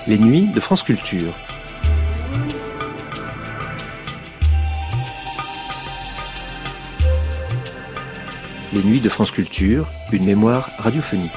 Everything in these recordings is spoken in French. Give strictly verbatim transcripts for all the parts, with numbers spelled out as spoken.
Les nuits de France Culture. Les nuits de France Culture, une mémoire radiophonique.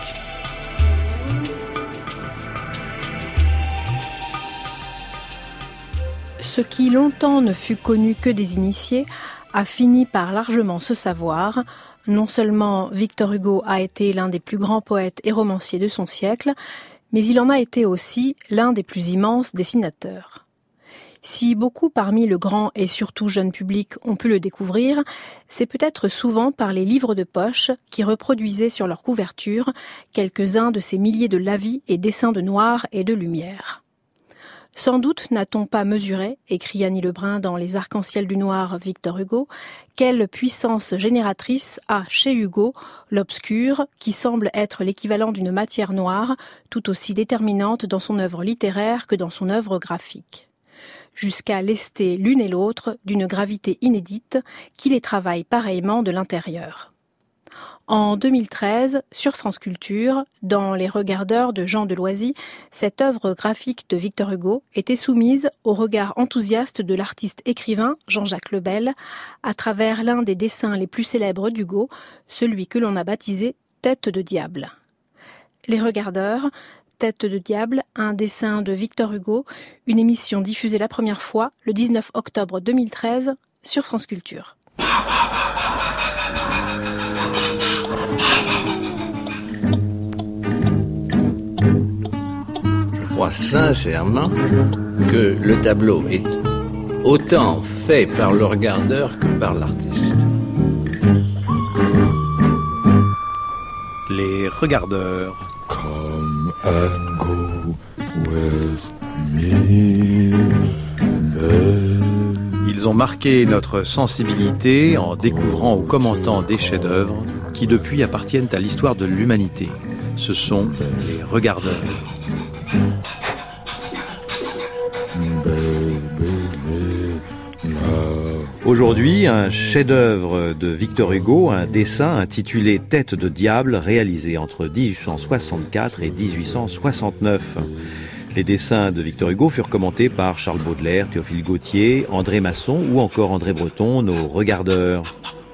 Ce qui longtemps ne fut connu que des initiés a fini par largement se savoir. Non seulement Victor Hugo a été l'un des plus grands poètes et romanciers de son siècle, mais il en a été aussi l'un des plus immenses dessinateurs. Si beaucoup parmi le grand et surtout jeune public ont pu le découvrir, c'est peut-être souvent par les livres de poche qui reproduisaient sur leur couverture quelques-uns de ces milliers de lavis et dessins de noir et de lumière. Sans doute n'a-t-on pas mesuré, écrit Annie Lebrun dans Les Arcs-en-Ciel du Noir Victor Hugo, quelle puissance génératrice a chez Hugo l'obscur, qui semble être l'équivalent d'une matière noire, tout aussi déterminante dans son œuvre littéraire que dans son œuvre graphique. Jusqu'à lester l'une et l'autre d'une gravité inédite qui les travaille pareillement de l'intérieur. En deux mille treize, sur France Culture, dans Les Regardeurs de Jean Deloisy, cette œuvre graphique de Victor Hugo était soumise au regard enthousiaste de l'artiste écrivain Jean-Jacques Lebel à travers l'un des dessins les plus célèbres d'Hugo, celui que l'on a baptisé « Tête de diable ». Les Regardeurs, Tête de diable, un dessin de Victor Hugo, une émission diffusée la première fois le dix-neuf octobre deux mille treize sur France Culture. Je crois sincèrement que le tableau est autant fait par le regardeur que par l'artiste. Les Regardeurs. Come and go with me, baby. Ils ont marqué notre sensibilité en découvrant ou commentant des chefs-d'œuvre qui depuis appartiennent à l'histoire de l'humanité. Ce sont les Regardeurs. Aujourd'hui, un chef-d'œuvre de Victor Hugo, un dessin intitulé « Tête de diable » réalisé entre dix-huit cent soixante-quatre et dix-huit cent soixante-neuf. Les dessins de Victor Hugo furent commentés par Charles Baudelaire, Théophile Gautier, André Masson ou encore André Breton, nos regardeurs.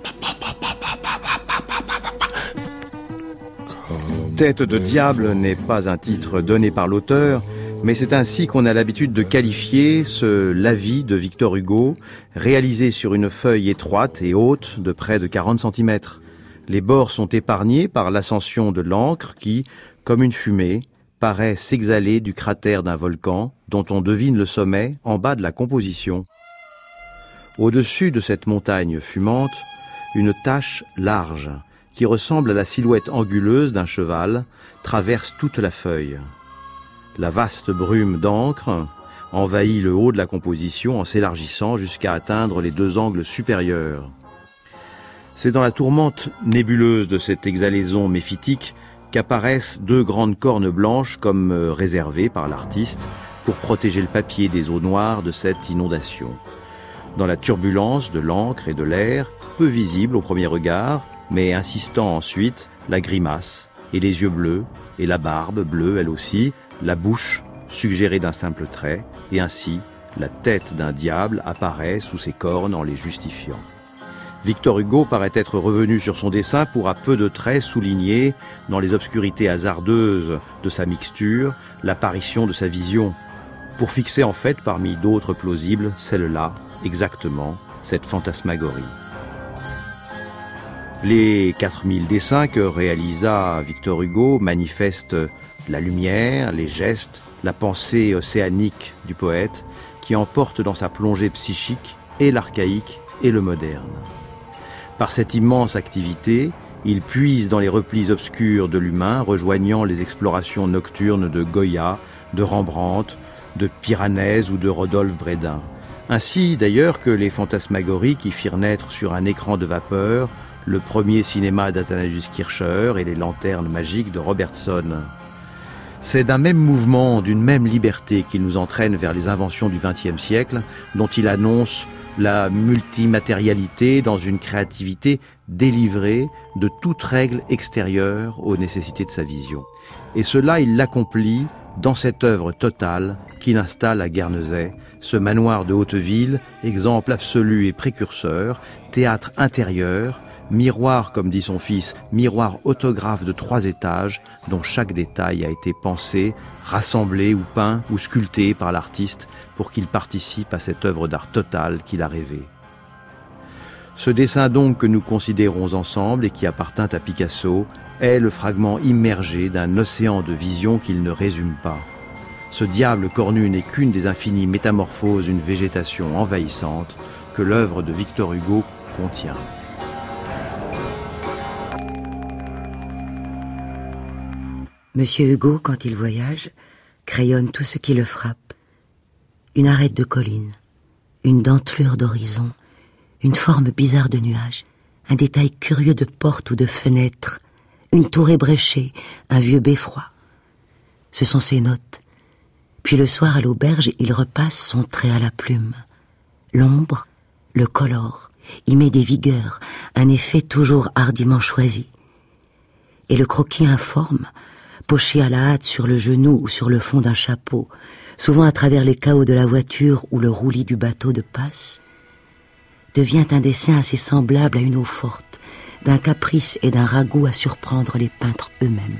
Tête de diable n'est pas un titre donné par l'auteur, mais c'est ainsi qu'on a l'habitude de qualifier ce lavis de Victor Hugo, réalisé sur une feuille étroite et haute de près de quarante centimètres. Les bords sont épargnés par l'ascension de l'encre qui, comme une fumée, paraît s'exhaler du cratère d'un volcan dont on devine le sommet en bas de la composition. Au-dessus de cette montagne fumante, une tache large, qui ressemble à la silhouette anguleuse d'un cheval, traverse toute la feuille. La vaste brume d'encre envahit le haut de la composition en s'élargissant jusqu'à atteindre les deux angles supérieurs. C'est dans la tourmente nébuleuse de cette exhalaison méphitique qu'apparaissent deux grandes cornes blanches comme réservées par l'artiste pour protéger le papier des eaux noires de cette inondation. Dans la turbulence de l'encre et de l'air, peu visible au premier regard, mais insistant ensuite, la grimace et les yeux bleus et la barbe bleue elle aussi, la bouche suggérée d'un simple trait, et ainsi la tête d'un diable apparaît sous ses cornes en les justifiant. Victor Hugo paraît être revenu sur son dessin pour à peu de traits souligner, dans les obscurités hasardeuses de sa mixture, l'apparition de sa vision, pour fixer en fait parmi d'autres plausibles, celle-là, exactement, cette fantasmagorie. Les quatre mille dessins que réalisa Victor Hugo manifestent la lumière, les gestes, la pensée océanique du poète qui emporte dans sa plongée psychique et l'archaïque et le moderne. Par cette immense activité, il puise dans les replis obscurs de l'humain, rejoignant les explorations nocturnes de Goya, de Rembrandt, de Piranèse ou de Rodolphe Brédin. Ainsi d'ailleurs que les fantasmagories qui firent naître sur un écran de vapeur le premier cinéma d'Athanasius Kircher et les lanternes magiques de Robertson. C'est d'un même mouvement, d'une même liberté qu'il nous entraîne vers les inventions du vingtième siècle, dont il annonce la multimatérialité dans une créativité délivrée de toute règle extérieure aux nécessités de sa vision. Et cela, il l'accomplit dans cette œuvre totale qu'il installe à Guernesey, ce manoir de Hauteville, exemple absolu et précurseur, théâtre intérieur, miroir, comme dit son fils, miroir autographe de trois étages dont chaque détail a été pensé, rassemblé ou peint ou sculpté par l'artiste pour qu'il participe à cette œuvre d'art totale qu'il a rêvée. Ce dessin donc que nous considérons ensemble et qui appartint à Picasso est le fragment immergé d'un océan de visions qu'il ne résume pas. Ce diable cornu n'est qu'une des infinies métamorphoses d'une végétation envahissante que l'œuvre de Victor Hugo contient. Monsieur Hugo, quand il voyage, crayonne tout ce qui le frappe. Une arête de colline, une dentelure d'horizon, une forme bizarre de nuage, un détail curieux de porte ou de fenêtre, une tour ébréchée, un vieux beffroi. Ce sont ses notes. Puis le soir à l'auberge, il repasse son trait à la plume. L'ombre le colore, y met des vigueurs, un effet toujours hardiment choisi. Et le croquis informe, poché à la hâte sur le genou ou sur le fond d'un chapeau, souvent à travers les cahots de la voiture ou le roulis du bateau de passe, devient un dessin assez semblable à une eau forte, d'un caprice et d'un ragoût à surprendre les peintres eux-mêmes.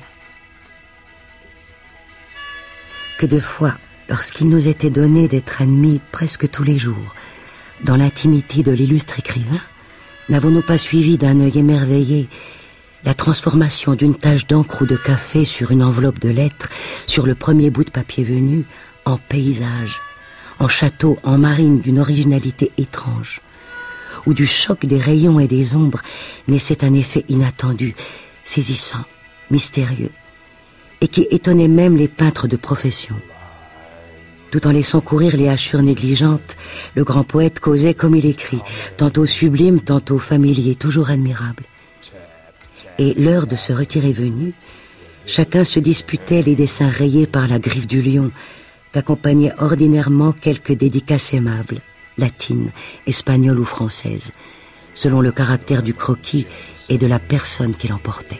Que de fois, lorsqu'il nous était donné d'être admis presque tous les jours, dans l'intimité de l'illustre écrivain, n'avons-nous pas suivi d'un œil émerveillé la transformation d'une tache d'encre ou de café sur une enveloppe de lettres, sur le premier bout de papier venu, en paysage, en château, en marine d'une originalité étrange, où du choc des rayons et des ombres naissait un effet inattendu, saisissant, mystérieux, et qui étonnait même les peintres de profession. Tout en laissant courir les hachures négligentes, le grand poète causait comme il écrit, tantôt sublime, tantôt familier, toujours admirable. Et l'heure de se retirer venue, chacun se disputait les dessins rayés par la griffe du lion, qu'accompagnaient ordinairement quelques dédicaces aimables, latines, espagnoles ou françaises, selon le caractère du croquis et de la personne qui l'emportait.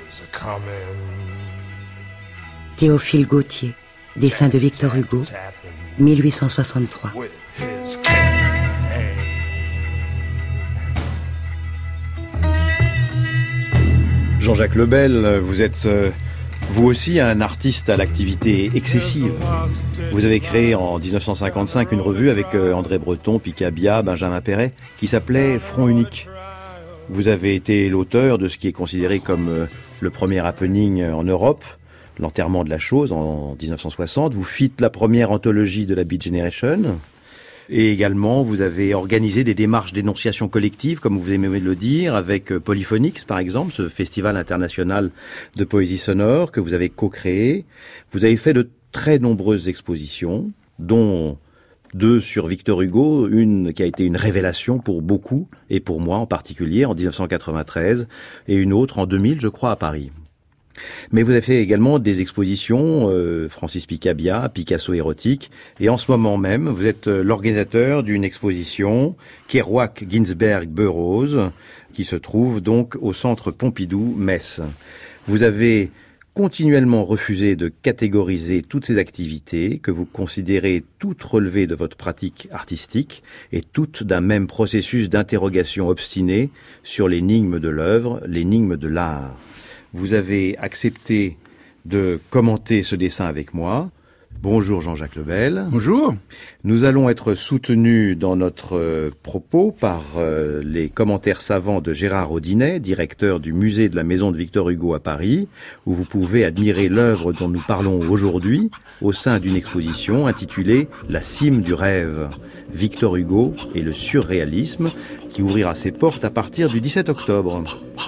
Théophile Gautier, dessin de Victor Hugo, mille huit cent soixante-trois. Jean-Jacques Lebel, vous êtes euh, vous aussi un artiste à l'activité excessive. Vous avez créé en dix-neuf cent cinquante-cinq une revue avec euh, André Breton, Picabia, Benjamin Perret, qui s'appelait Front Unique. Vous avez été l'auteur de ce qui est considéré comme euh, le premier happening en Europe, l'enterrement de la chose en dix-neuf cent soixante. Vous fîtes la première anthologie de la Beat Generation. Et également, vous avez organisé des démarches d'énonciation collective, comme vous aimez le dire, avec Polyphonix, par exemple, ce festival international de poésie sonore que vous avez co-créé. Vous avez fait de très nombreuses expositions, dont deux sur Victor Hugo, une qui a été une révélation pour beaucoup, et pour moi en particulier, en dix-neuf cent quatre-vingt-treize, et une autre en deux mille, je crois, à Paris. Mais vous avez fait également des expositions, euh, Francis Picabia, Picasso érotique, et en ce moment même, vous êtes l'organisateur d'une exposition Kerouac Ginsberg Burroughs, qui se trouve donc au Centre Pompidou, Metz. Vous avez continuellement refusé de catégoriser toutes ces activités que vous considérez toutes relevées de votre pratique artistique et toutes d'un même processus d'interrogation obstinée sur l'énigme de l'œuvre, l'énigme de l'art. Vous avez accepté de commenter ce dessin avec moi. Bonjour Jean-Jacques Lebel. Bonjour. Nous allons être soutenus dans notre euh, propos par euh, les commentaires savants de Gérard Audinet, directeur du musée de la Maison de Victor Hugo à Paris, où vous pouvez admirer l'œuvre dont nous parlons aujourd'hui au sein d'une exposition intitulée « La cime du rêve, Victor Hugo et le surréalisme » qui ouvrira ses portes à partir du dix-sept octobre.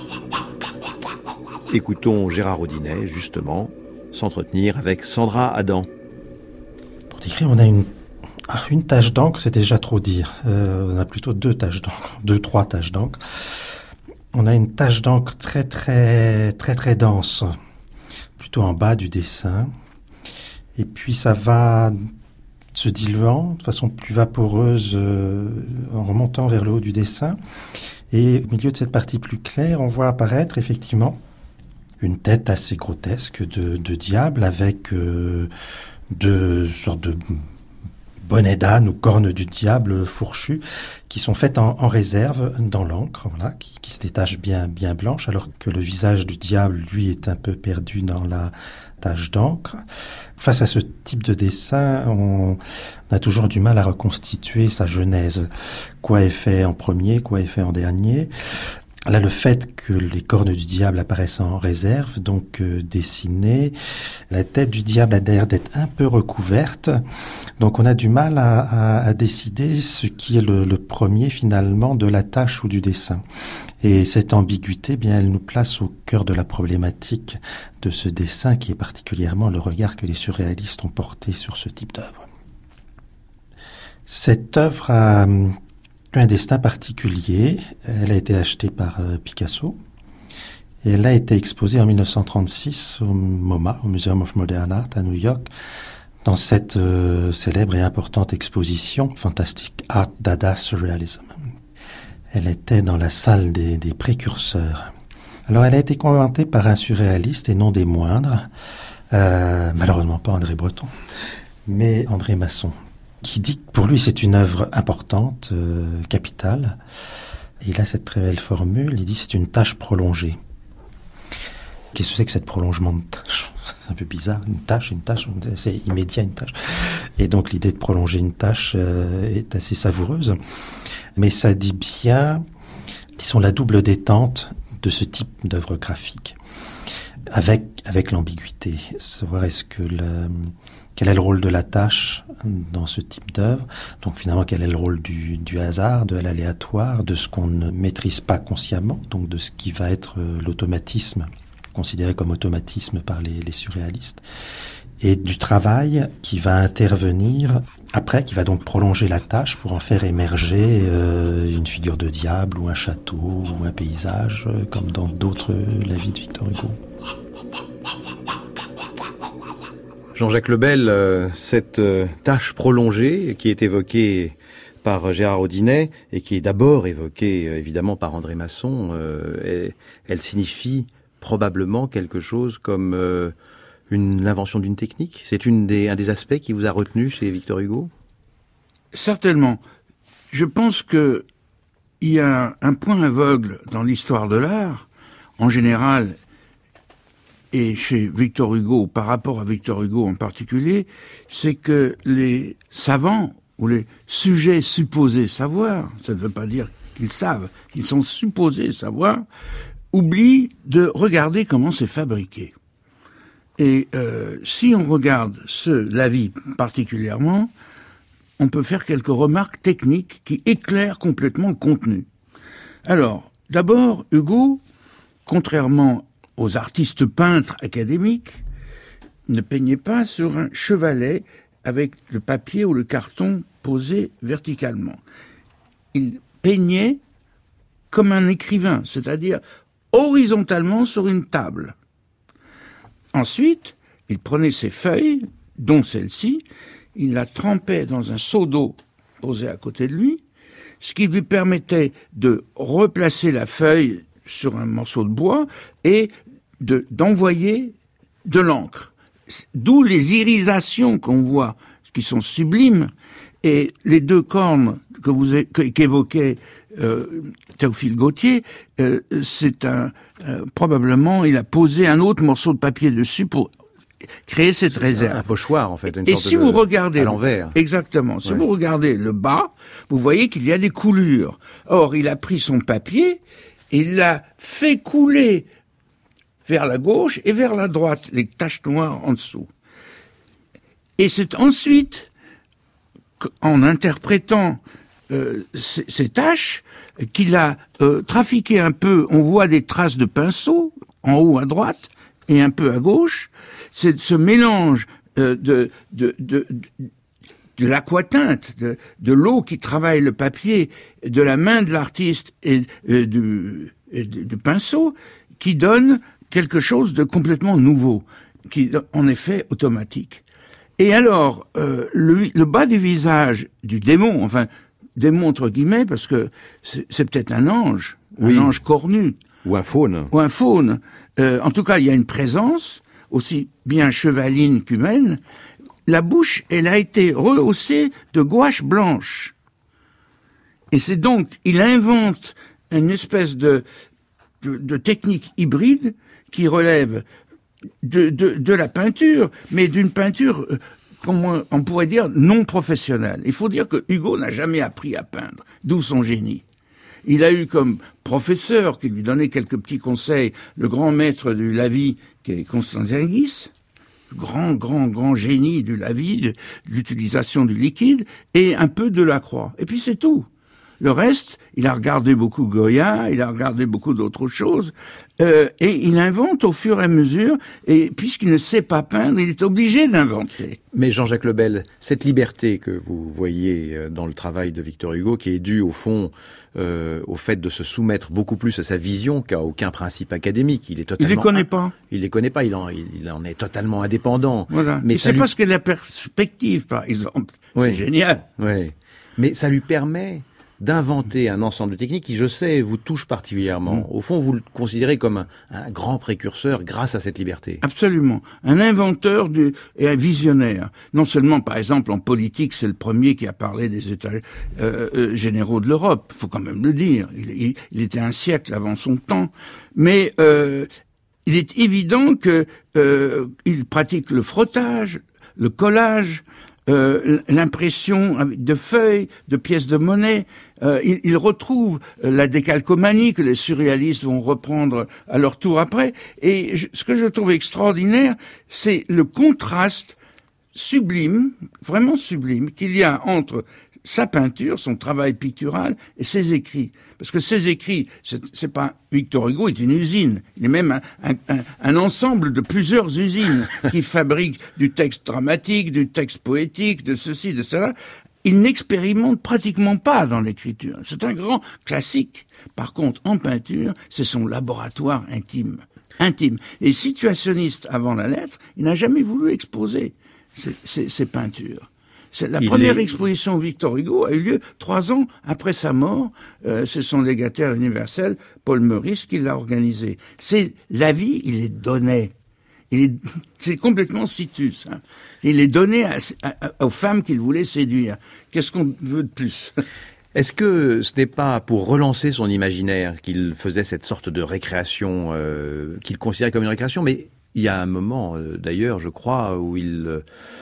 Écoutons Gérard Audinet, justement, s'entretenir avec Sandra Adam. Pour décrire, on a une, ah, une tache d'encre, c'est déjà trop dire. Euh, on a plutôt deux taches d'encre, deux, trois taches d'encre. On a une tache d'encre très, très, très, très dense, plutôt en bas du dessin. Et puis ça va se diluant de façon plus vaporeuse euh, en remontant vers le haut du dessin. Et au milieu de cette partie plus claire, on voit apparaître effectivement une tête assez grotesque de, de diable avec euh, de sortes de bonnets d'âne ou cornes du diable fourchues qui sont faites en, en réserve dans l'encre, voilà, qui, qui se détachent bien, bien blanches, alors que le visage du diable, lui, est un peu perdu dans la tache d'encre. Face à ce type de dessin, on a toujours du mal à reconstituer sa genèse. Quoi est fait en premier, quoi est fait en dernier. Là, le fait que les cornes du diable apparaissent en réserve, donc euh, dessinées, la tête du diable a l'air d'être un peu recouverte, donc on a du mal à, à, à décider ce qui est le, le premier finalement de la tâche ou du dessin. Et cette ambiguïté, eh bien, elle nous place au cœur de la problématique de ce dessin, qui est particulièrement le regard que les surréalistes ont porté sur ce type d'œuvre. Cette œuvre a un destin particulier. Elle a été achetée par euh, Picasso et elle a été exposée en dix-neuf cent trente-six au MoMA, au Museum of Modern Art à New York, dans cette euh, célèbre et importante exposition Fantastic Art Dada Surrealism. Elle était dans la salle des, des précurseurs. Alors elle a été commentée par un surréaliste et non des moindres, euh, malheureusement pas André Breton, mais André Masson, qui dit que pour lui c'est une œuvre importante, euh, capitale. Et il a cette très belle formule, il dit c'est une tâche prolongée. Qu'est-ce que c'est que cette prolongement de tâche ? C'est un peu bizarre, une tâche, une tâche, c'est immédiat une tâche. Et donc l'idée de prolonger une tâche euh, est assez savoureuse. Mais ça dit bien, disons, la double détente de ce type d'œuvre graphique. Avec, avec l'ambiguïté. Savoir est-ce que le... Quel est le rôle de la tâche dans ce type d'œuvre ? Donc finalement, quel est le rôle du, du hasard, de l'aléatoire, de ce qu'on ne maîtrise pas consciemment, donc de ce qui va être l'automatisme, considéré comme automatisme par les, les surréalistes, et du travail qui va intervenir après, qui va donc prolonger la tâche pour en faire émerger euh, une figure de diable ou un château ou un paysage, euh, comme dans d'autres euh, La vie de Victor Hugo. Jean-Jacques Lebel, euh, cette euh, tâche prolongée qui est évoquée par Gérard Audinet et qui est d'abord évoquée euh, évidemment par André Masson, euh, elle, elle signifie probablement quelque chose comme euh, une, l'invention d'une technique. C'est une des, un des aspects qui vous a retenu chez Victor Hugo ? Certainement. Je pense que il y a un point aveugle dans l'histoire de l'art, en général, et chez Victor Hugo, par rapport à Victor Hugo en particulier, c'est que les savants, ou les sujets supposés savoir, ça ne veut pas dire qu'ils savent, qu'ils sont supposés savoir, oublient de regarder comment c'est fabriqué. Et euh, si on regarde ce, la vie particulièrement, on peut faire quelques remarques techniques qui éclairent complètement le contenu. Alors, d'abord, Hugo, contrairement aux artistes peintres académiques, ne peignait pas sur un chevalet avec le papier ou le carton posé verticalement. Il peignait comme un écrivain, c'est-à-dire horizontalement sur une table. Ensuite, il prenait ses feuilles, dont celle-ci, il la trempait dans un seau d'eau posé à côté de lui, ce qui lui permettait de replacer la feuille sur un morceau de bois et de, d'envoyer de l'encre. D'où les irisations qu'on voit, qui sont sublimes, et les deux cornes que vous qu'évoquait euh, Théophile Gautier, euh, c'est un euh, probablement il a posé un autre morceau de papier dessus pour créer cette c'est réserve. Un pochoir en fait. Une et sorte si de, vous regardez à l'envers. Exactement. Si ouais. vous regardez le bas, vous voyez qu'il y a des coulures. Or, il a pris son papier, et il l'a fait couler vers la gauche et vers la droite, les taches noires en dessous. Et c'est ensuite, en interprétant euh, ces, ces taches, qu'il a euh, trafiqué un peu. On voit des traces de pinceau en haut à droite et un peu à gauche. C'est ce mélange euh, de, de, de, de, de l'aquatinte, de, de l'eau qui travaille le papier, de la main de l'artiste et, euh, du, et du, du pinceau, qui donne quelque chose de complètement nouveau, qui est en effet automatique. Et alors, euh, le, le bas du visage du démon, enfin, démon entre guillemets, parce que c'est, c'est peut-être un ange, oui. un ange cornu. Ou un faune. Ou un faune. Euh, en tout cas, il y a une présence, aussi bien chevaline qu'humaine, la bouche, elle a été rehaussée de gouache blanche. Et c'est donc, il invente une espèce de, de, de technique hybride qui relève de, de, de la peinture, mais d'une peinture, euh, comment on pourrait dire, non professionnelle. Il faut dire que Hugo n'a jamais appris à peindre, d'où son génie. Il a eu comme professeur, qui lui donnait quelques petits conseils, le grand maître du Lavis, qui est Constantinguis, grand, grand, grand génie du Lavis, de l'utilisation du liquide, et un peu de Lacroix. Et puis c'est tout. Le reste, il a regardé beaucoup Goya, il a regardé beaucoup d'autres choses, euh, et il invente au fur et à mesure, et puisqu'il ne sait pas peindre, il est obligé d'inventer. Mais Jean-Jacques Lebel, cette liberté que vous voyez dans le travail de Victor Hugo, qui est due au fond euh, au fait de se soumettre beaucoup plus à sa vision qu'à aucun principe académique, il est totalement... Il les connaît pas. Il les connaît pas, il en, il en est totalement indépendant. Voilà. Mais c'est lui... parce que la perspective, par exemple, oui. C'est génial. Oui. Mais ça lui permet d'inventer un ensemble de techniques qui, je sais, vous touche particulièrement. Mmh. Au fond, vous le considérez comme un, un grand précurseur grâce à cette liberté. Absolument. Un inventeur du, et un visionnaire. Non seulement, par exemple, en politique, c'est le premier qui a parlé des États euh, euh, généraux de l'Europe. Il faut quand même le dire. Il, il, il était un siècle avant son temps. Mais euh, il est évident que euh, il pratique le frottage, le collage, Euh, l'impression de feuilles, de pièces de monnaie. Euh, il, il retrouve la décalcomanie que les surréalistes vont reprendre à leur tour après. Et je, ce que je trouve extraordinaire, c'est le contraste sublime, vraiment sublime, qu'il y a entre sa peinture, son travail pictural et ses écrits. Parce que ses écrits, c'est, c'est pas Victor Hugo est une usine. Il est même un, un, un, un ensemble de plusieurs usines qui fabriquent du texte dramatique, du texte poétique, de ceci, de cela. Il n'expérimente pratiquement pas dans l'écriture. C'est un grand classique. Par contre, en peinture, c'est son laboratoire intime. Intime. Et situationniste avant la lettre, il n'a jamais voulu exposer ses, ses, ses peintures. C'est la il première est... exposition Victor Hugo a eu lieu trois ans après sa mort. Euh, c'est son légataire universel, Paul Meurice, qui l'a organisé. C'est la vie, il les donnait. Il est, c'est complètement situs. Hein. Il les donnait à, à, aux femmes qu'il voulait séduire. Qu'est-ce qu'on veut de plus? Est-ce que ce n'est pas pour relancer son imaginaire qu'il faisait cette sorte de récréation, euh, qu'il considérait comme une récréation? Mais il y a un moment, euh, d'ailleurs, je crois, où il... Euh,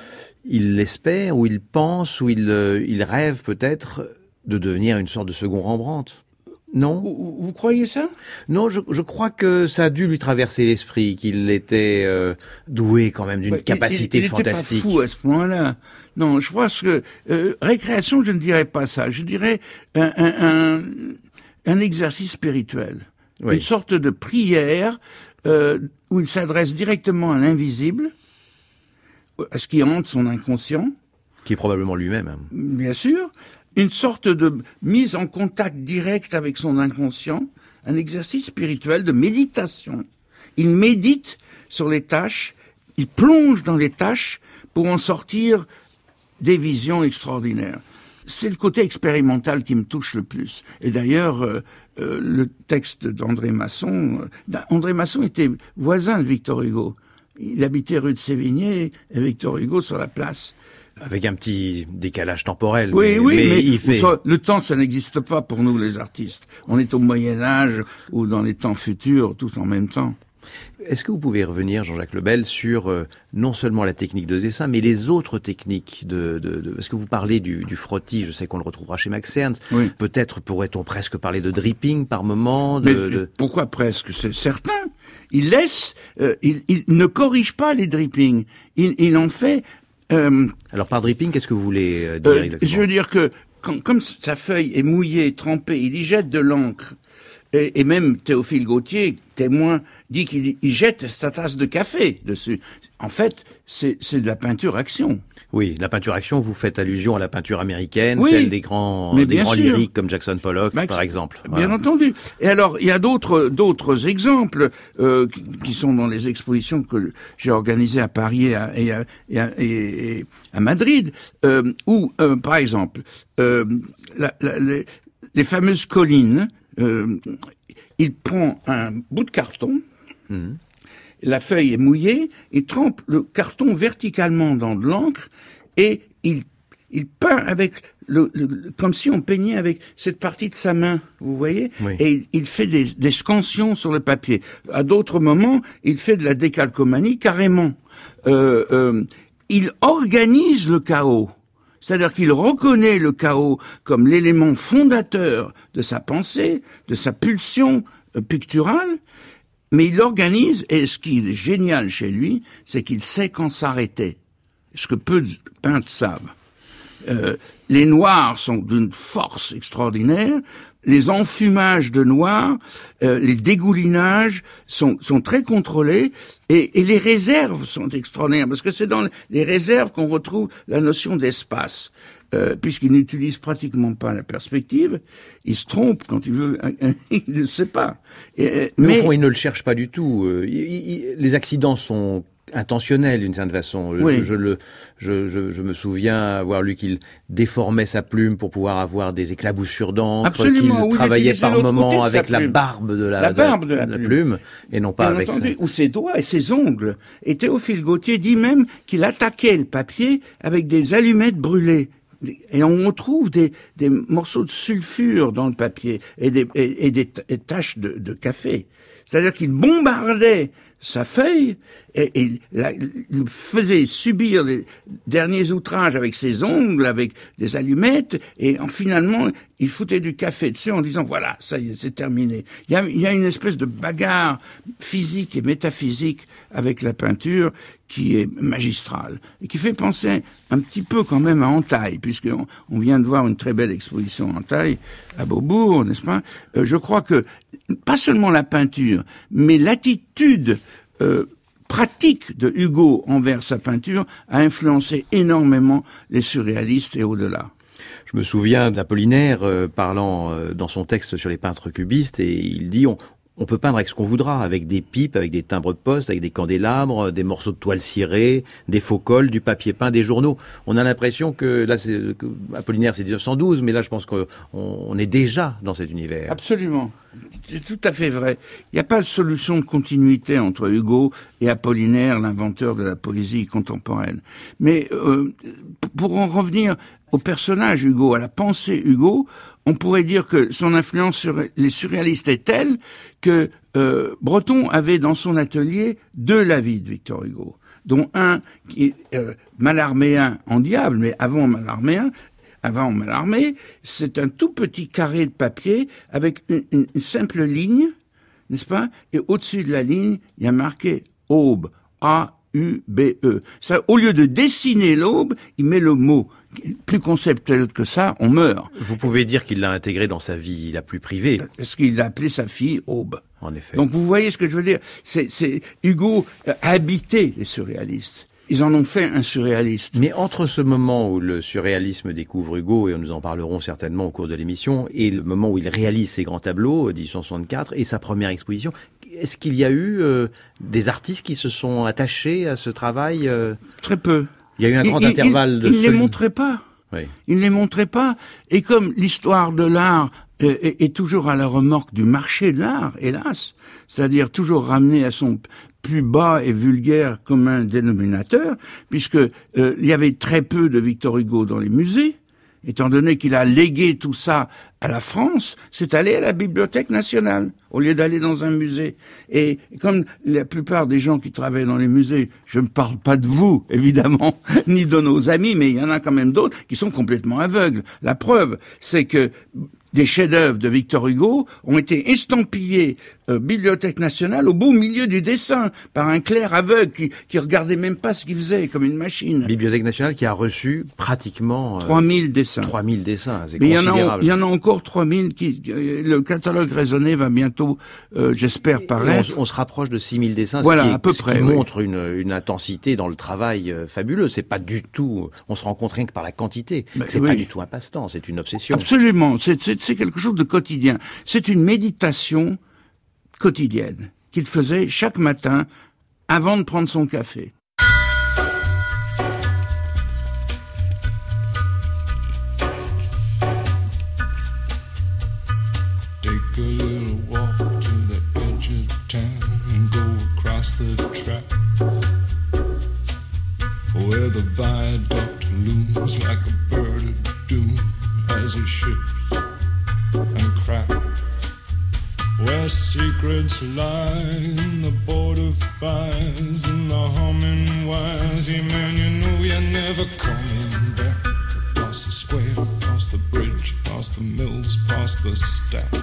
Il l'espère, ou il pense, ou il, euh, il rêve peut-être de devenir une sorte de second Rembrandt. Non ? Vous, vous croyez ça ? Non, je, je crois que ça a dû lui traverser l'esprit, qu'il était euh, doué quand même d'une ouais, capacité il, il, il fantastique. Il n'était pas fou à ce point-là. Non, je pense que euh, récréation, je ne dirais pas ça. Je dirais un, un, un, un exercice spirituel, oui. Une sorte de prière euh, où il s'adresse directement à l'invisible, à ce qui hante son inconscient. Qui est probablement lui-même. Hein. Bien sûr. Une sorte de mise en contact direct avec son inconscient. Un exercice spirituel de méditation. Il médite sur les tâches. Il plonge dans les tâches pour en sortir des visions extraordinaires. C'est le côté expérimental qui me touche le plus. Et d'ailleurs, euh, euh, le texte d'André Masson... Euh, André Masson était voisin de Victor Hugo. Il habitait rue de Sévigné et Victor Hugo sur la place. Avec un petit décalage temporel. Oui, mais, oui, mais, mais il fait... ça, le temps, ça n'existe pas pour nous les artistes. On est au Moyen-Âge ou dans les temps futurs, tout en même temps. Est-ce que vous pouvez revenir, Jean-Jacques Lebel, sur euh, non seulement la technique de dessin, mais les autres techniques de... de, de parce que vous parlez du, du frottis, je sais qu'on le retrouvera chez Max Ernst. Oui. Peut-être pourrait-on presque parler de dripping par moment. De, mais, de... Pourquoi presque? C'est certain. Il laisse... Euh, il, il ne corrige pas les drippings. Il, il en fait... Euh, Alors par dripping, qu'est-ce que vous voulez euh, dire euh, exactement? Je veux dire que, quand, comme sa feuille est mouillée, trempée, il y jette de l'encre. Et, et même Théophile Gautier, témoin, dit qu'il il jette sa tasse de café dessus. En fait, c'est, c'est de la peinture action. Oui, la peinture action, vous faites allusion à la peinture américaine, oui, celle des grands, des grands lyriques comme Jackson Pollock, Max, par exemple. Bien voilà. entendu. Et alors, il y a d'autres d'autres exemples euh, qui, qui sont dans les expositions que j'ai organisées à Paris et à, et à, et à, et à Madrid, euh, où, euh, par exemple, euh, la, la, les, les fameuses collines, euh, il prend un bout de carton, mmh. la feuille est mouillée, il trempe le carton verticalement dans de l'encre et il, il peint avec le, le, comme si on peignait avec cette partie de sa main, vous voyez, oui. Et il, il fait des, des scansions sur le papier. À d'autres moments, il fait de la décalcomanie carrément. Euh, euh, il organise le chaos. C'est-à-dire qu'il reconnaît le chaos comme l'élément fondateur de sa pensée, de sa pulsion euh, picturale, mais il l'organise, et ce qui est génial chez lui, c'est qu'il sait quand s'arrêter. Ce que peu de peintres savent. Euh, les noirs sont d'une force extraordinaire, les enfumages de noir, euh, les dégoulinages sont, sont très contrôlés, et, et les réserves sont extraordinaires, parce que c'est dans les réserves qu'on retrouve la notion d'espace. Euh, puisqu'il n'utilise pratiquement pas la perspective, il se trompe quand il veut, il ne sait pas. Et, mais, mais au fond, il ne le cherche pas du tout. Il, il, les accidents sont intentionnels d'une certaine façon. Oui. Je, je, le, je, je, je me souviens avoir lu qu'il déformait sa plume pour pouvoir avoir des éclaboussures d'encre, qu'il oui, travaillait par moments avec la barbe de la, la, barbe de, de la, de la plume. plume, et non pas Bien avec entendu, ça. Ou ses doigts et ses ongles. Et Théophile Gautier dit même qu'il attaquait le papier avec des allumettes brûlées. Et on trouve des, des morceaux de sulfure dans le papier et des, et, et des et taches de, de café. C'est-à-dire qu'il bombardait sa feuille et, et la, il faisait subir les derniers outrages avec ses ongles, avec des allumettes, et en, finalement, il foutait du café dessus en disant « voilà, ça y est, c'est terminé ». Il y a, il y a une espèce de bagarre physique et métaphysique avec la peinture qui est magistrale et qui fait penser un petit peu quand même à Entaille, puisqu'on on vient de voir une très belle exposition Entaille à Beaubourg, n'est-ce pas? euh, Je crois que pas seulement la peinture, mais l'attitude euh, pratique de Hugo envers sa peinture a influencé énormément les surréalistes et au-delà. Je me souviens d'Apollinaire euh, parlant euh, dans son texte sur les peintres cubistes, et il dit on, on peut peindre avec ce qu'on voudra, avec des pipes, avec des timbres de poste, avec des candélabres, des morceaux de toile cirée, des faux cols, du papier peint, des journaux. On a l'impression que, là, c'est, que Apollinaire c'est dix-neuf cent douze, mais là je pense qu'on on est déjà dans cet univers. Absolument. C'est tout à fait vrai. Il n'y a pas de solution de continuité entre Hugo et Apollinaire, l'inventeur de la poésie contemporaine. Mais euh, pour en revenir au personnage Hugo, à la pensée Hugo, on pourrait dire que son influence sur les surréalistes est telle que euh, Breton avait dans son atelier deux Lavis de Victor Hugo, dont un qui est euh, Mallarméen en diable, mais avant Mallarméen, avant Mallarmé, c'est un tout petit carré de papier avec une, une, une simple ligne, n'est-ce pas? Et au-dessus de la ligne, il y a marqué aube, A U B E. Ça, au lieu de dessiner l'aube, il met le mot. Plus conceptuel que ça, on meurt. Vous pouvez dire qu'il l'a intégré dans sa vie la plus privée. Parce qu'il a appelé sa fille Aube. En effet. Donc vous voyez ce que je veux dire. C'est, c'est Hugo a habité les surréalistes. Ils en ont fait un surréaliste. Mais entre ce moment où le surréalisme découvre Hugo, et nous en parlerons certainement au cours de l'émission, et le moment où il réalise ses grands tableaux, dix-huit cent soixante-quatre, et sa première exposition, est-ce qu'il y a eu euh, des artistes qui se sont attachés à ce travail euh... Très peu. Il y a eu un grand il, intervalle il, de... Il ne les montrait pas. Oui. Il ne les montrait pas. Et comme l'histoire de l'art est, est, est toujours à la remorque du marché de l'art, hélas, c'est-à-dire toujours ramené à son plus bas et vulgaire commun dénominateur, puisque euh, il y avait très peu de Victor Hugo dans les musées, étant donné qu'il a légué tout ça à la France, c'est allé à la Bibliothèque nationale, au lieu d'aller dans un musée. Et comme la plupart des gens qui travaillent dans les musées, je ne parle pas de vous, évidemment, ni de nos amis, mais il y en a quand même d'autres qui sont complètement aveugles. La preuve, c'est que des chefs-d'œuvre de Victor Hugo ont été estampillés euh, Bibliothèque nationale au beau milieu du dessin par un clerc aveugle qui, qui regardait même pas ce qu'il faisait, comme une machine. Bibliothèque nationale qui a reçu pratiquement... Euh, trois mille dessins. trois mille dessins, c'est Mais considérable. Il y en a encore trois mille qui... Le catalogue raisonné va bientôt, euh, j'espère, paraître. On, on se rapproche de six mille dessins, voilà, ce qui, est, à peu ce près, qui oui. montre une, une intensité dans le travail euh, fabuleux. C'est pas du tout... On se rend compte rien que par la quantité. Mais c'est oui. pas du tout un passe-temps, c'est une obsession. Absolument, c'est, c'est, c'est quelque chose de quotidien. C'est une méditation quotidienne qu'il faisait chaque matin avant de prendre son café. Take a little walk to the edge of town and go across the our secrets lie in the border fires, in the humming wires. Yeah, man, you know you're never coming back. Past the square, past the bridge, past the mills, past the stacks.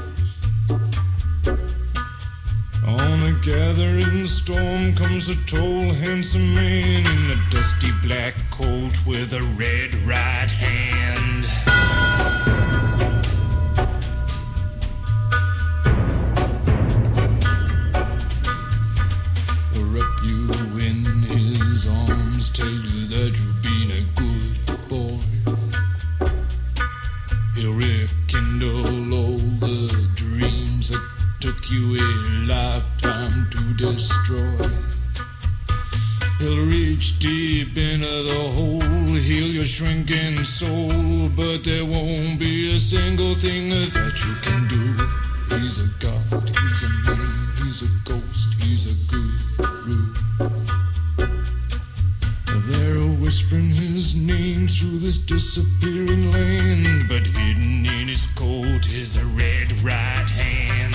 On a gathering storm comes a tall, handsome man in a dusty black coat with a red right hand. Wrap you in his arms, tell you that you've been a good boy. He'll rekindle all the dreams that took you a lifetime to destroy. He'll reach deep into the hole, heal your shrinking soul, but there won't be a single thing that you can do. He's a god, he's a man, he's a ghost, he's a guru. They're whispering his name through this disappearing land, but hidden in his coat is a red right hand.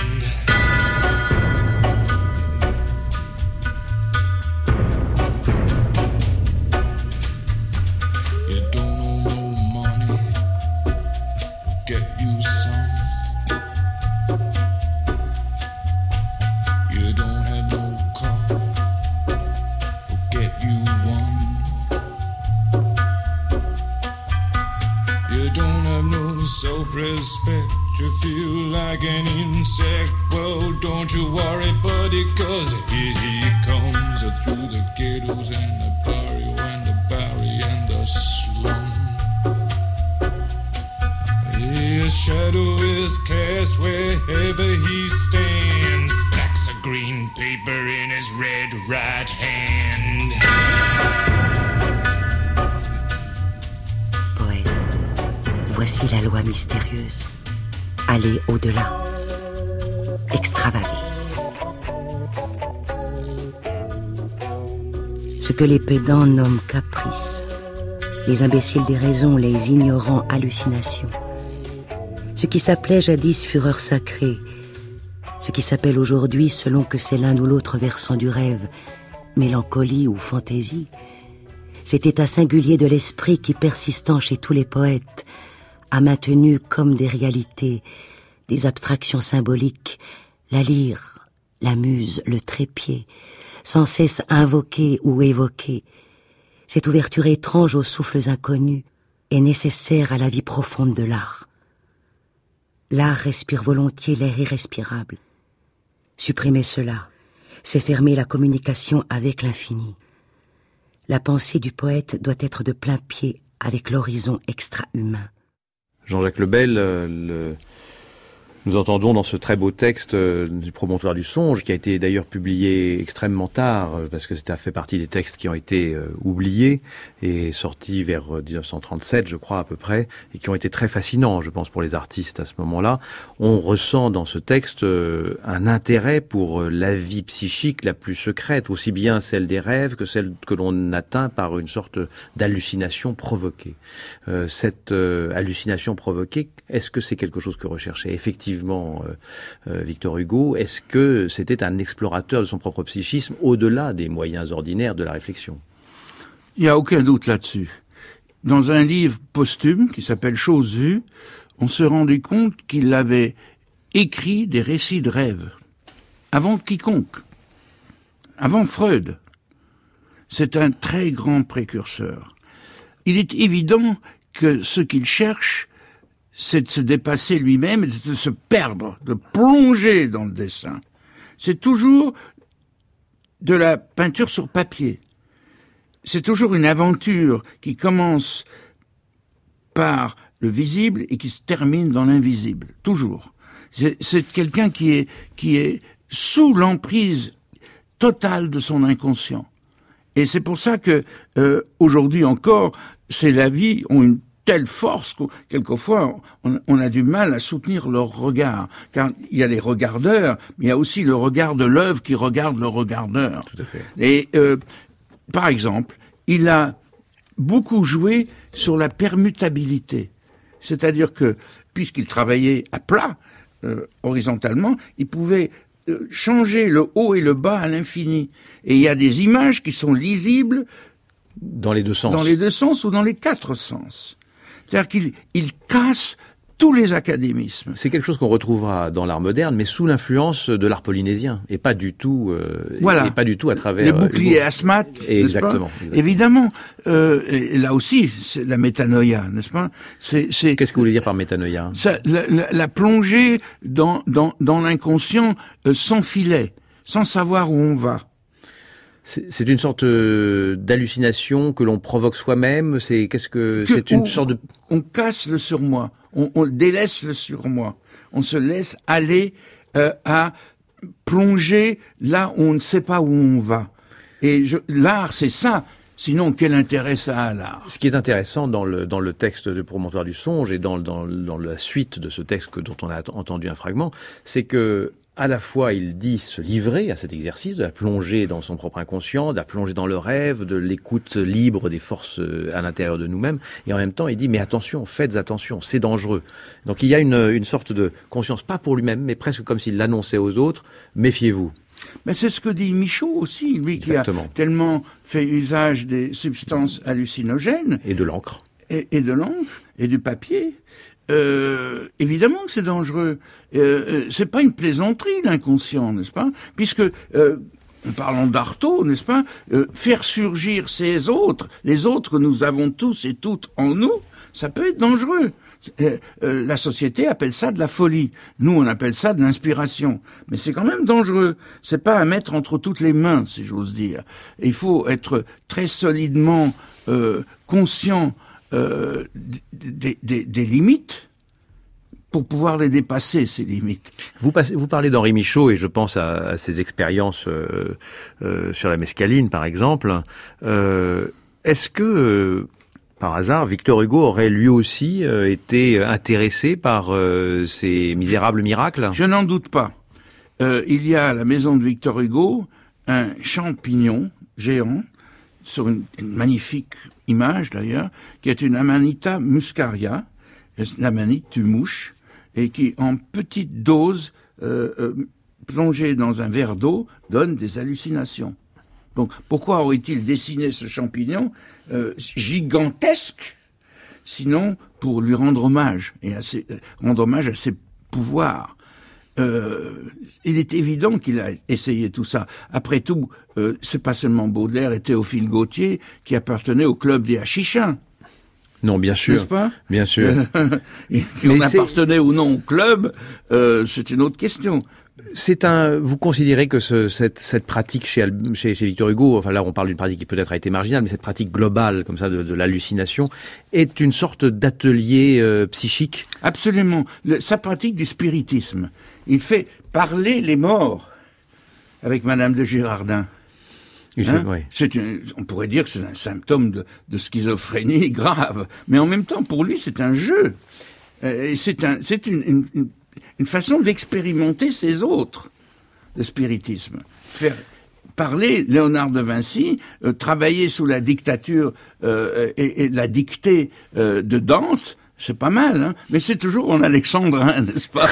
You don't owe no money, get you some. You don't have no car, get you one. You don't have no self-respect, you feel like an insect. Well, don't you worry, buddy, cause here he comes through the ghettos and the barrio and the barry and the slum. His shadow is cast wherever he stands, stacks of green paper in his red right hand. Voici la loi mystérieuse. Aller au-delà. Extravaguer. Ce que les pédants nomment caprice, les imbéciles déraisons, les ignorants hallucinations. Ce qui s'appelait jadis fureur sacrée, ce qui s'appelle aujourd'hui, selon que c'est l'un ou l'autre versant du rêve, mélancolie ou fantaisie, cet état singulier de l'esprit qui, persistant chez tous les poètes, a maintenu comme des réalités, des abstractions symboliques, la lyre, la muse, le trépied, sans cesse invoquée ou évoquée. Cette ouverture étrange aux souffles inconnus est nécessaire à la vie profonde de l'art. L'art respire volontiers l'air irrespirable. Supprimer cela, c'est fermer la communication avec l'infini. La pensée du poète doit être de plein pied avec l'horizon extra-humain. Jean-Jacques Lebel, le... nous entendons dans ce très beau texte euh, du Promontoire du songe, qui a été d'ailleurs publié extrêmement tard, euh, parce que ça fait partie des textes qui ont été euh, oubliés, et sortis vers euh, dix-neuf cent trente-sept, je crois, à peu près, et qui ont été très fascinants, je pense, pour les artistes à ce moment-là. On ressent dans ce texte euh, un intérêt pour euh, la vie psychique la plus secrète, aussi bien celle des rêves que celle que l'on atteint par une sorte d'hallucination provoquée. Euh, cette euh, hallucination provoquée, est-ce que c'est quelque chose que recherchait effectivement euh, euh, Victor Hugo? Est-ce que c'était un explorateur de son propre psychisme au-delà des moyens ordinaires de la réflexion? Il n'y a aucun doute là-dessus. Dans un livre posthume qui s'appelle Choses vues, on se rendait compte qu'il avait écrit des récits de rêves avant quiconque, avant Freud. C'est un très grand précurseur. Il est évident que ce qu'il cherche, c'est de se dépasser lui-même et de se perdre, de plonger dans le dessin. C'est toujours de la peinture sur papier. C'est toujours une aventure qui commence par le visible et qui se termine dans l'invisible. Toujours. C'est, c'est quelqu'un qui est, qui est sous l'emprise totale de son inconscient. Et c'est pour ça que, euh, aujourd'hui encore, ces lavis ont une telle force que, quelquefois, on, on a du mal à soutenir leur regard. Car il y a les regardeurs, mais il y a aussi le regard de l'œuvre qui regarde le regardeur. Tout à fait. Et, euh, par exemple, il a beaucoup joué sur la permutabilité. C'est-à-dire que, puisqu'il travaillait à plat, euh, horizontalement, il pouvait euh, changer le haut et le bas à l'infini. Et il y a des images qui sont lisibles dans les deux sens. Dans les deux sens ou dans les quatre sens. C'est-à-dire qu'il il casse tous les académismes. C'est quelque chose qu'on retrouvera dans l'art moderne, mais sous l'influence de l'art polynésien, et pas du tout, euh, voilà. et pas du tout à travers les boucliers euh, asmat. Exactement, exactement. Évidemment, euh, et là aussi, c'est la métanoïa, n'est-ce pas? C'est, c'est. Qu'est-ce que vous voulez dire par métanoïa? Ça, la, la, la plongée dans dans dans l'inconscient euh, sans filet, sans savoir où on va. C'est une sorte d'hallucination que l'on provoque soi-même. C'est qu'est-ce que, que c'est une on, sorte de. On casse le surmoi, on, on délaisse le surmoi, on se laisse aller euh, à plonger là où on ne sait pas où on va. Et je, l'art, c'est ça. Sinon, quel intérêt ça a, l'art? Ce qui est intéressant dans le dans le texte de Promontoire du songe et dans dans dans la suite de ce texte que, dont on a entendu un fragment, c'est que à la fois, il dit se livrer à cet exercice de la plongée dans son propre inconscient, de la plongée dans le rêve, de l'écoute libre des forces à l'intérieur de nous-mêmes. Et en même temps, il dit, mais attention, faites attention, c'est dangereux. Donc il y a une, une sorte de conscience, pas pour lui-même, mais presque comme s'il l'annonçait aux autres, méfiez-vous. Mais c'est ce que dit Michaud aussi, lui Exactement. Qui a tellement fait usage des substances hallucinogènes. Et de l'encre. Et, et de l'encre, et du papier. Euh, évidemment que c'est dangereux. Euh, c'est pas une plaisanterie, l'inconscient, n'est-ce pas? Puisque, euh, parlons d'Artaud, n'est-ce pas? Euh, faire surgir ces autres, les autres que nous avons tous et toutes en nous, ça peut être dangereux. Euh, euh, la société appelle ça de la folie. Nous, on appelle ça de l'inspiration. Mais c'est quand même dangereux. C'est pas à mettre entre toutes les mains, si j'ose dire. Il faut être très solidement euh, conscient Euh, des, des, des limites pour pouvoir les dépasser, ces limites. Vous, passez, vous parlez d'Henri Michaud, et je pense à, à ses expériences euh, euh, sur la mescaline, par exemple. Euh, est-ce que, euh, par hasard, Victor Hugo aurait lui aussi euh, été intéressé par euh, ces misérables miracles? Je n'en doute pas. Euh, il y a à la maison de Victor Hugo un champignon géant, sur une, une magnifique image d'ailleurs, qui est une Amanita muscaria, l'amanite tue mouche, et qui en petite dose, euh, euh, plongée dans un verre d'eau, donne des hallucinations. Donc pourquoi aurait-il dessiné ce champignon euh, gigantesque, sinon pour lui rendre hommage, et à ses, rendre hommage à ses pouvoirs. Euh, il est évident qu'il a essayé tout ça. Après tout, euh, c'est pas seulement Baudelaire et Théophile Gautier qui appartenaient au club des Hachichins. Non, bien sûr. N'est-ce pas? Bien sûr. Et qu'on appartenait ou non au club, euh, c'est une autre question. C'est un. Vous considérez que ce, cette, cette pratique chez, chez, chez Victor Hugo, enfin là on parle d'une pratique qui peut-être a été marginale, mais cette pratique globale comme ça de, de l'hallucination est une sorte d'atelier euh, psychique? Absolument. Le, sa pratique du spiritisme. Il fait parler les morts avec Madame de Girardin. Hein? Oui. C'est une, on pourrait dire que c'est un symptôme de, de schizophrénie grave, mais en même temps pour lui c'est un jeu. Et c'est un, c'est une, une, une une façon d'expérimenter ces autres, le spiritisme. Faire parler Léonard de Vinci, euh, travailler sous la dictature euh, et, et la dictée euh, de Dante, c'est pas mal, hein, mais c'est toujours en alexandrin, n'est-ce pas?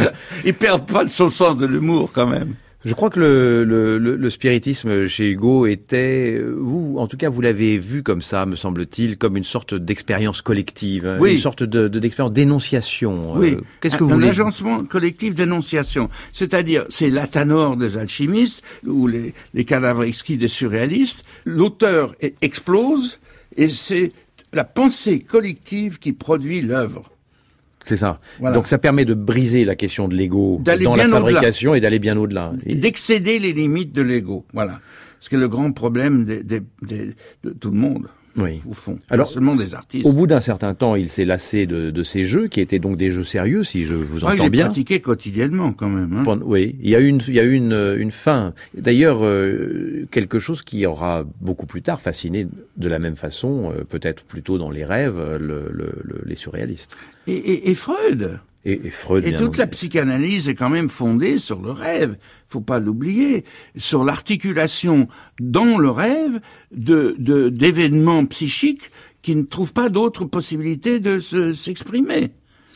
Il perd pas de son sens de l'humour, quand même. Je crois que le, le, le, le spiritisme chez Hugo était, vous, en tout cas, vous l'avez vu comme ça, me semble-t-il, comme une sorte d'expérience collective, oui. Une sorte de, de d'expérience d'énonciation. Oui. Euh, qu'est-ce que un, vous voulez? Un agencement collectif d'énonciation. C'est-à-dire, c'est l'Athanor des alchimistes, ou les, les cadavres exquis des surréalistes. L'auteur explose, et c'est la pensée collective qui produit l'œuvre. C'est ça. Voilà. Donc ça permet de briser la question de l'ego d'aller dans la fabrication au-delà. Et d'aller bien au-delà. Et d'excéder les limites de l'ego. Voilà. Ce qui est le grand problème des, des, des, de tout le monde. Oui. Au fond. Alors, pas seulement des artistes. Au bout d'un certain temps, il s'est lassé de, de ces jeux, qui étaient donc des jeux sérieux, si je vous ah, entends il bien. Il est pratiqué quotidiennement, quand même. Hein. Pendant, oui. Il y a eu une, il y a eu une, une fin. D'ailleurs, euh, quelque chose qui aura beaucoup plus tard fasciné de la même façon, euh, peut-être plutôt dans les rêves, le, le, le, les surréalistes. Et, et, et Freud. Et, et Freud. Et bien toute entendu. La psychanalyse est quand même fondée sur le rêve. Faut pas l'oublier. Sur l'articulation dans le rêve de, de, d'événements psychiques qui ne trouvent pas d'autre possibilité de se, s'exprimer.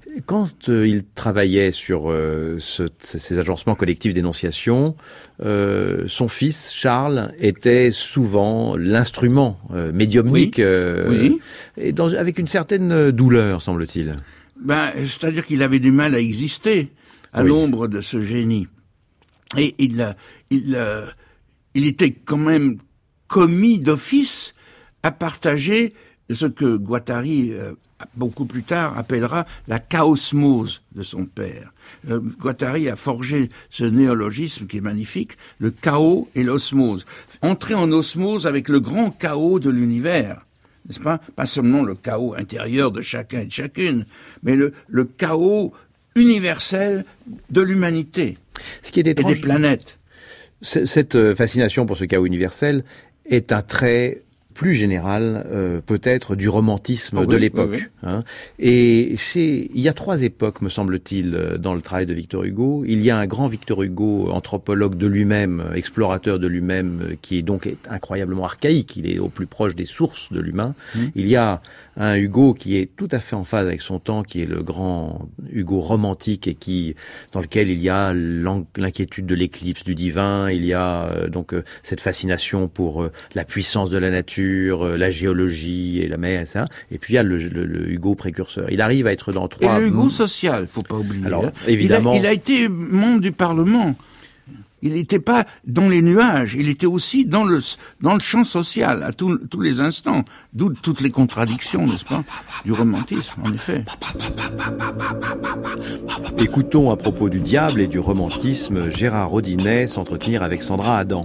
Quand euh, il travaillait sur euh, ce, ces agencements collectifs d'énonciation, euh, son fils, Charles, était souvent l'instrument euh, médiumnique, oui. Euh, oui. et dans, avec une certaine douleur, semble-t-il. Ben, c'est-à-dire qu'il avait du mal à exister à oui. l'ombre de ce génie. Et il, a, il, a, il était quand même commis d'office à partager ce que Guattari, euh, beaucoup plus tard, appellera la chaosmose de son père. Euh, Guattari a forgé ce néologisme qui est magnifique, le chaos et l'osmose. Entrer en osmose avec le grand chaos de l'univers, n'est-ce pas? Pas seulement le chaos intérieur de chacun et de chacune, mais le, le chaos universel de l'humanité. Ce qui est étrange, et des planètes. Cette fascination pour ce chaos universel est un trait plus général, euh, peut-être, du romantisme oh, de oui, l'époque. Oui, oui. Hein. Et chez, il y a trois époques, me semble-t-il, dans le travail de Victor Hugo. Il y a un grand Victor Hugo, anthropologue de lui-même, explorateur de lui-même, qui est donc incroyablement archaïque. Il est au plus proche des sources de l'humain. Mmh. Il y a un Hugo qui est tout à fait en phase avec son temps, qui est le grand Hugo romantique et qui, dans lequel il y a l'inquiétude de l'éclipse du divin. Il y a euh, donc euh, cette fascination pour euh, la puissance de la nature, la géologie et la mer, et ça. Et puis il y a le, le, le Hugo précurseur. Il arrive à être dans trois... Et le Hugo social, faut pas oublier. Alors, évidemment... Il a, il a été membre du Parlement. Il n'était pas dans les nuages, il était aussi dans le, dans le champ social, à tout, tous les instants. D'où toutes les contradictions, n'est-ce pas, du romantisme, en effet. Écoutons à propos du diable et du romantisme Gérard Rodinet s'entretenir avec Sandra Adam.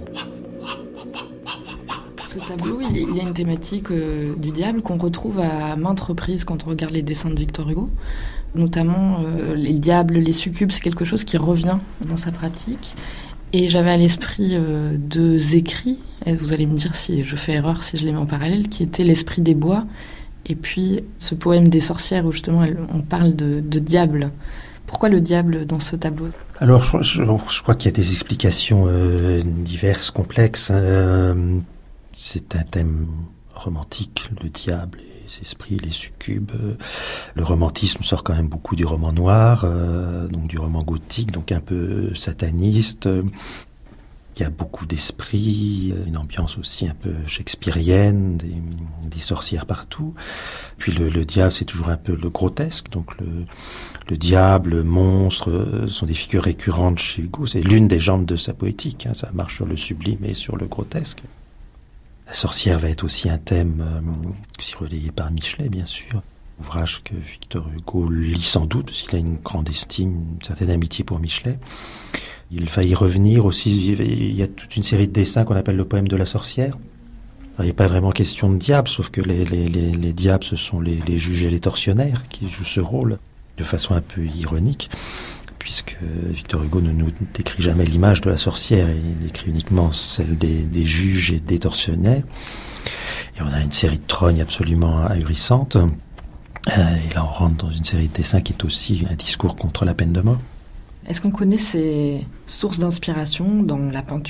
Ce tableau, il y a une thématique euh, du diable qu'on retrouve à maintes reprises quand on regarde les dessins de Victor Hugo. Notamment, euh, les diables, les succubes, c'est quelque chose qui revient dans sa pratique. Et j'avais à l'esprit euh, deux écrits, et vous allez me dire si je fais erreur, si je les mets en parallèle, qui étaient L'Esprit des bois, et puis ce poème des sorcières où justement on parle de, de diable. Pourquoi le diable dans ce tableau ? Alors, je, je, je crois qu'il y a des explications euh, diverses, complexes. Euh, c'est un thème romantique, le diable, les esprits, les succubes. Le romantisme sort quand même beaucoup du roman noir, euh, donc du roman gothique, donc un peu sataniste. Il y a beaucoup d'esprits, une ambiance aussi un peu shakespearienne, des, des sorcières partout. Puis le, le diable, c'est toujours un peu le grotesque. Donc le, le diable, le monstre, sont des figures récurrentes chez Hugo. C'est l'une des jambes de sa poétique. Hein. Ça marche sur le sublime et sur le grotesque. La sorcière va être aussi un thème euh, aussi relayé par Michelet, bien sûr. Ouvrage que Victor Hugo lit sans doute, parce qu'il a une grande estime, une certaine amitié pour Michelet. Il va y revenir aussi, il y a toute une série de dessins qu'on appelle le poème de la sorcière. Alors, il n'y a pas vraiment question de diable, sauf que les, les, les, les diables, ce sont les, les juges et les tortionnaires qui jouent ce rôle de façon un peu ironique, puisque Victor Hugo ne nous décrit jamais l'image de la sorcière, il décrit uniquement celle des, des juges et des tortionnaires. Et on a une série de trognes absolument ahurissante. Euh, et là, on rentre dans une série de dessins qui est aussi un discours contre la peine de mort. Est-ce qu'on connaît ces sources d'inspiration dans la peinture ?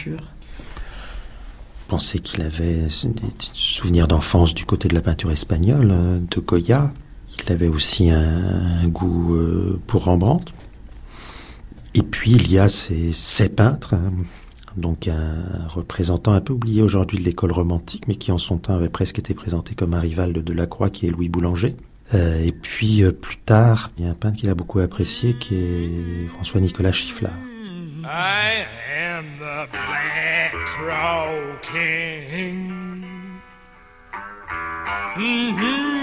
Pensez qu'il avait des souvenirs d'enfance du côté de la peinture espagnole, de Goya. Il avait aussi un, un goût pour Rembrandt. Et puis, il y a ces, ces peintres, hein, donc un représentant un peu oublié aujourd'hui de l'école romantique, mais qui en son temps avait presque été présenté comme un rival de Delacroix, qui est Louis Boulanger. Euh, et puis, euh, plus tard, il y a un peintre qu'il a beaucoup apprécié, qui est François-Nicolas Chifflard. I am the Black Crow King. Mm-hmm.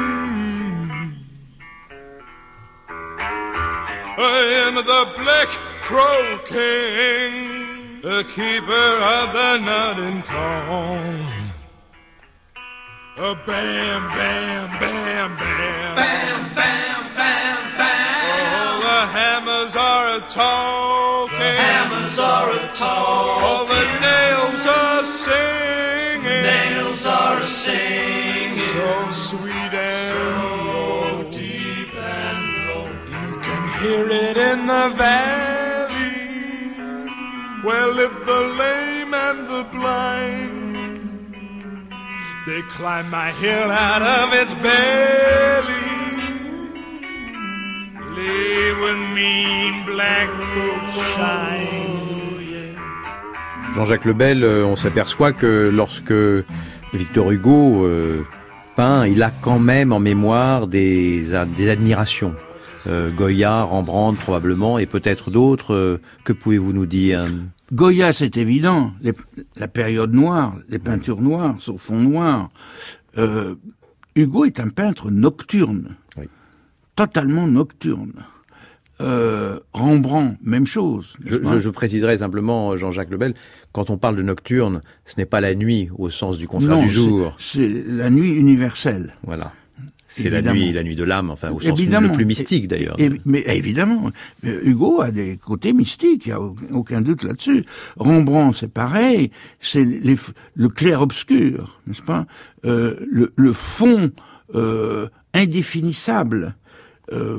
I am the Black Crow King, the keeper of the Notting Corn. A bam, bam, bam, bam. Bam, bam, bam, bam. All the hammers are a-talking. The hammers are a-talking. All the nails are singing. The nails are a-singing. So sweet and so deep and low. You can hear it in the valley where live the lame and the blind. They climb my hill out of its belly. green black books shine. Jean-Jacques Lebel, euh, on s'aperçoit que lorsque Victor Hugo euh, peint, il a quand même en mémoire des, des admirations. Euh, Goya, Rembrandt probablement, et peut-être d'autres. Euh, que pouvez-vous nous dire ? Goya, c'est évident. Les, la période noire, les peintures noires sur fond noir. Euh, Hugo est un peintre nocturne. Oui. Totalement nocturne. Euh, Rembrandt, même chose. Je, je, je préciserai simplement, Jean-Jacques Lebel, quand on parle de nocturne, ce n'est pas la nuit au sens du contraire non, du jour. C'est, c'est la nuit universelle. Voilà. C'est évidemment. la nuit, la nuit de l'âme, enfin au sens évidemment. le plus mystique d'ailleurs. Et, et, mais évidemment, Hugo a des côtés mystiques, il n'y a aucun doute là-dessus. Rembrandt, c'est pareil, c'est les, le clair-obscur, n'est-ce pas, euh, le, le fond euh, indéfinissable euh,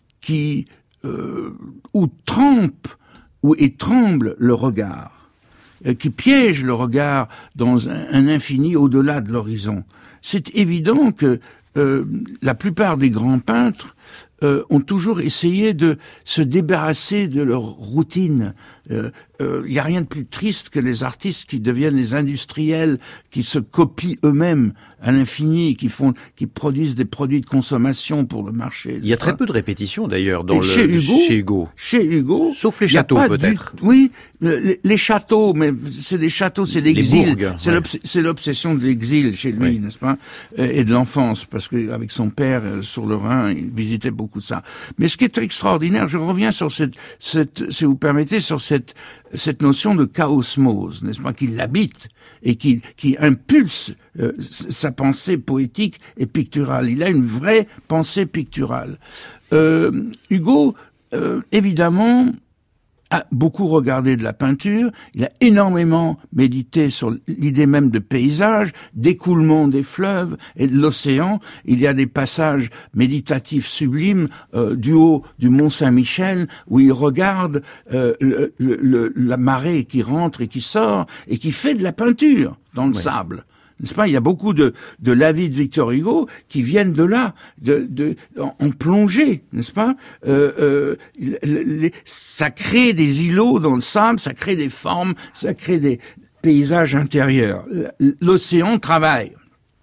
qui euh, où trempe où et tremble le regard, euh, qui piège le regard dans un, un infini au-delà de l'horizon. C'est évident que Euh, la plupart des grands peintres euh, ont toujours essayé de se débarrasser de leur routine. Il euh, euh, y a rien de plus triste que les artistes qui deviennent les industriels, qui se copient eux-mêmes à l'infini, qui font, qui produisent des produits de consommation pour le marché. Il y a très peu de répétitions d'ailleurs dans le, chez Hugo, chez Hugo. Chez Hugo, sauf les châteaux peut-être. Du, oui, les, les châteaux, mais c'est des châteaux, c'est l'exil. C'est, ouais. l'obs- c'est l'obsession de l'exil chez lui, oui. n'est-ce pas, et de l'enfance, parce qu'avec son père sur le Rhin, il visitait beaucoup ça. Mais ce qui est extraordinaire, je reviens sur cette, cette si vous permettez, sur cette cette notion de chaosmose, n'est-ce pas, qui l'habite et qui qui impulse euh, sa pensée poétique et picturale. Il a une vraie pensée picturale. Euh, Hugo, euh, évidemment, a beaucoup regardé de la peinture, il a énormément médité sur l'idée même de paysage, d'écoulement des fleuves et de l'océan. Il y a des passages méditatifs sublimes euh, du haut du Mont Saint-Michel où il regarde euh, le, le, le, la marée qui rentre et qui sort et qui fait de la peinture dans le oui. sable. N'est-ce pas? Il y a beaucoup de, de la vie de Victor Hugo qui viennent de là, de, de, en, en plongée, n'est-ce pas? Euh, euh, les, ça crée des îlots dans le sable, ça crée des formes, ça crée des paysages intérieurs. L'océan travaille.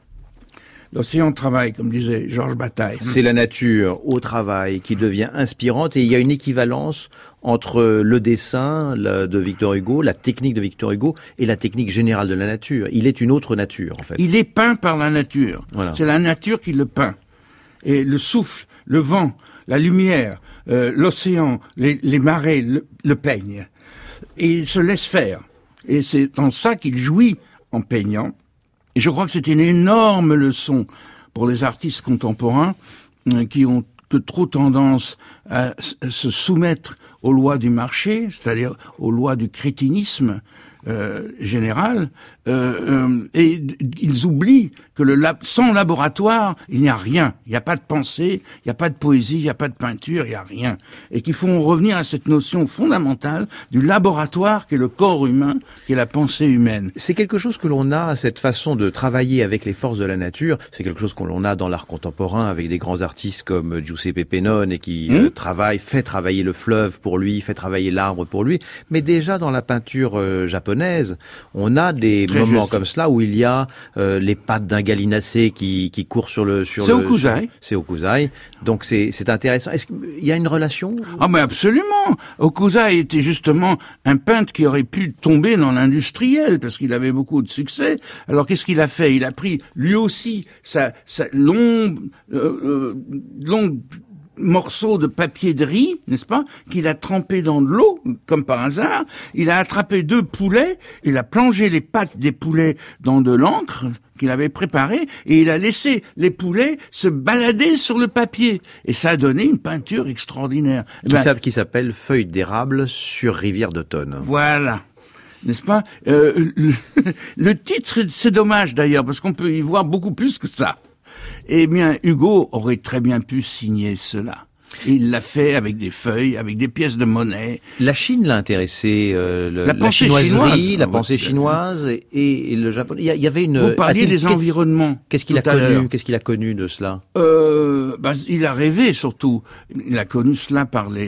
L'océan travaille, comme disait Georges Bataille. C'est la nature au travail qui devient inspirante et il y a une équivalence entre le dessin de Victor Hugo, la technique de Victor Hugo et la technique générale de la nature. Il est une autre nature, en fait. Il est peint par la nature. Voilà. C'est la nature qui le peint. Et le souffle, le vent, la lumière, euh, l'océan, les, les marées le, le peignent. Et il se laisse faire. Et c'est dans ça qu'il jouit en peignant. Et je crois que c'est une énorme leçon pour les artistes contemporains euh, qui ont que trop tendance à se soumettre aux lois du marché, c'est-à-dire aux lois du crétinisme euh, général, euh, euh, et ils oublient que le lab, sans laboratoire, il n'y a rien. Il n'y a pas de pensée, il n'y a pas de poésie, il n'y a pas de peinture, il n'y a rien. Et qu'il faut revenir à cette notion fondamentale du laboratoire qui est le corps humain, qui est la pensée humaine. C'est quelque chose que l'on a, cette façon de travailler avec les forces de la nature, c'est quelque chose que l'on a dans l'art contemporain avec des grands artistes comme Giuseppe Pennone et qui mmh. euh, travaille, fait travailler le fleuve pour lui, fait travailler l'arbre pour lui. Mais déjà dans la peinture euh, japonaise, on a des Très moments juste. comme cela où il y a euh, les pattes d'un gallinacé qui, qui court sur le... Sur c'est le, Okuzai. Sur, c'est Okuzai. Donc c'est, c'est intéressant. Est-ce qu'il y a une relation? Ah mais absolument. Okuzai était justement un peintre qui aurait pu tomber dans l'industriel parce qu'il avait beaucoup de succès. Alors qu'est-ce qu'il a fait? Il a pris lui aussi sa, sa longue... Euh, euh, longue morceau de papier de riz, n'est-ce pas, qu'il a trempé dans de l'eau, comme par hasard. Il a attrapé deux poulets, il a plongé les pattes des poulets dans de l'encre qu'il avait préparée, et il a laissé les poulets se balader sur le papier. Et ça a donné une peinture extraordinaire. Qui, ben, qui s'appelle Feuilles d'érable sur rivière d'automne. Voilà. N'est-ce pas? euh, le, le titre, c'est dommage d'ailleurs, parce qu'on peut y voir beaucoup plus que ça. Eh bien, Hugo aurait très bien pu signer cela. Et il l'a fait avec des feuilles, avec des pièces de monnaie. La Chine l'a intéressé, euh, le, la, la chinoiserie, chinoise, la pensée chinoise et, et le japonais. Il y avait une. Vous parliez des environnements. Qu'est-ce qu'il a connu Qu'est-ce qu'il a connu de cela euh, bah, il a rêvé surtout. Il a connu cela par les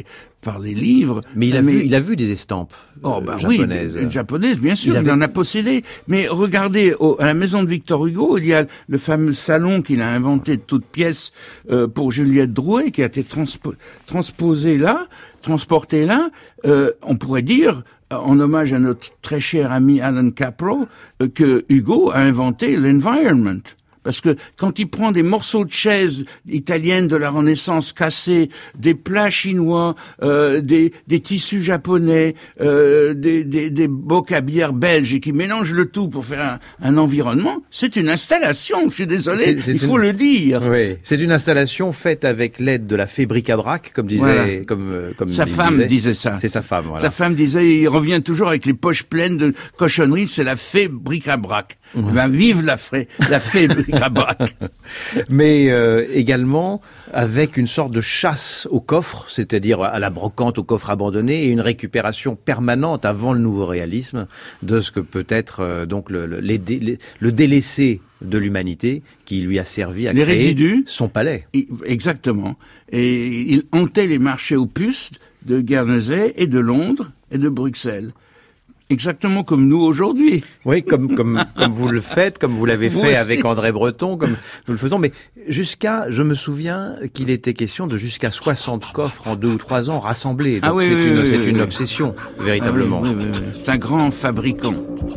par les livres. Mais il a, mais... Vu, il a vu des estampes oh, bah, euh, japonaises. Oui, japonaises, bien sûr, il, avait... il en a possédé. Mais regardez, au, à la maison de Victor Hugo, il y a le fameux salon qu'il a inventé de toutes pièces euh, pour Juliette Drouet, qui a été transpo- transposé là, transporté là. Euh, on pourrait dire, en hommage à notre très cher ami Alan Caprow, euh, que Hugo a inventé l'environment. Parce que quand il prend des morceaux de chaises italiennes de la Renaissance cassés, des plats chinois, euh, des, des tissus japonais, euh, des, des, des bocs à bière belges et qui mélange le tout pour faire un, un environnement, c'est une installation. Je suis désolé, c'est, c'est il faut une... le dire. Oui, c'est une installation faite avec l'aide de la fée bric-à-brac, comme disait, voilà. comme, comme sa femme disait. disait ça. C'est sa femme. Voilà. Sa femme disait, il revient toujours avec les poches pleines de cochonneries. C'est la fée bric-à-brac. Mmh. Eh ben, vive la fée, la fée bric-à-brac. Mais euh, également avec une sorte de chasse au coffre, c'est-à-dire à la brocante, au coffre abandonné, et une récupération permanente avant le nouveau réalisme de ce que peut être euh, donc le, le, les dé, les, le délaissé de l'humanité qui lui a servi à les créer résidus, son palais. Exactement. Et il hantait les marchés aux puces de Guernesey et de Londres et de Bruxelles. Exactement comme nous aujourd'hui. Oui, comme comme comme vous le faites, comme vous l'avez vous fait aussi. Avec André Breton, comme nous le faisons. Mais jusqu'à, je me souviens qu'il était question de jusqu'à soixante coffres en deux ou trois ans rassemblés. Donc ah oui, c'est oui, une oui, c'est oui, une oui. obsession véritablement. Ah oui, oui, oui, oui. C'est un grand fabricant.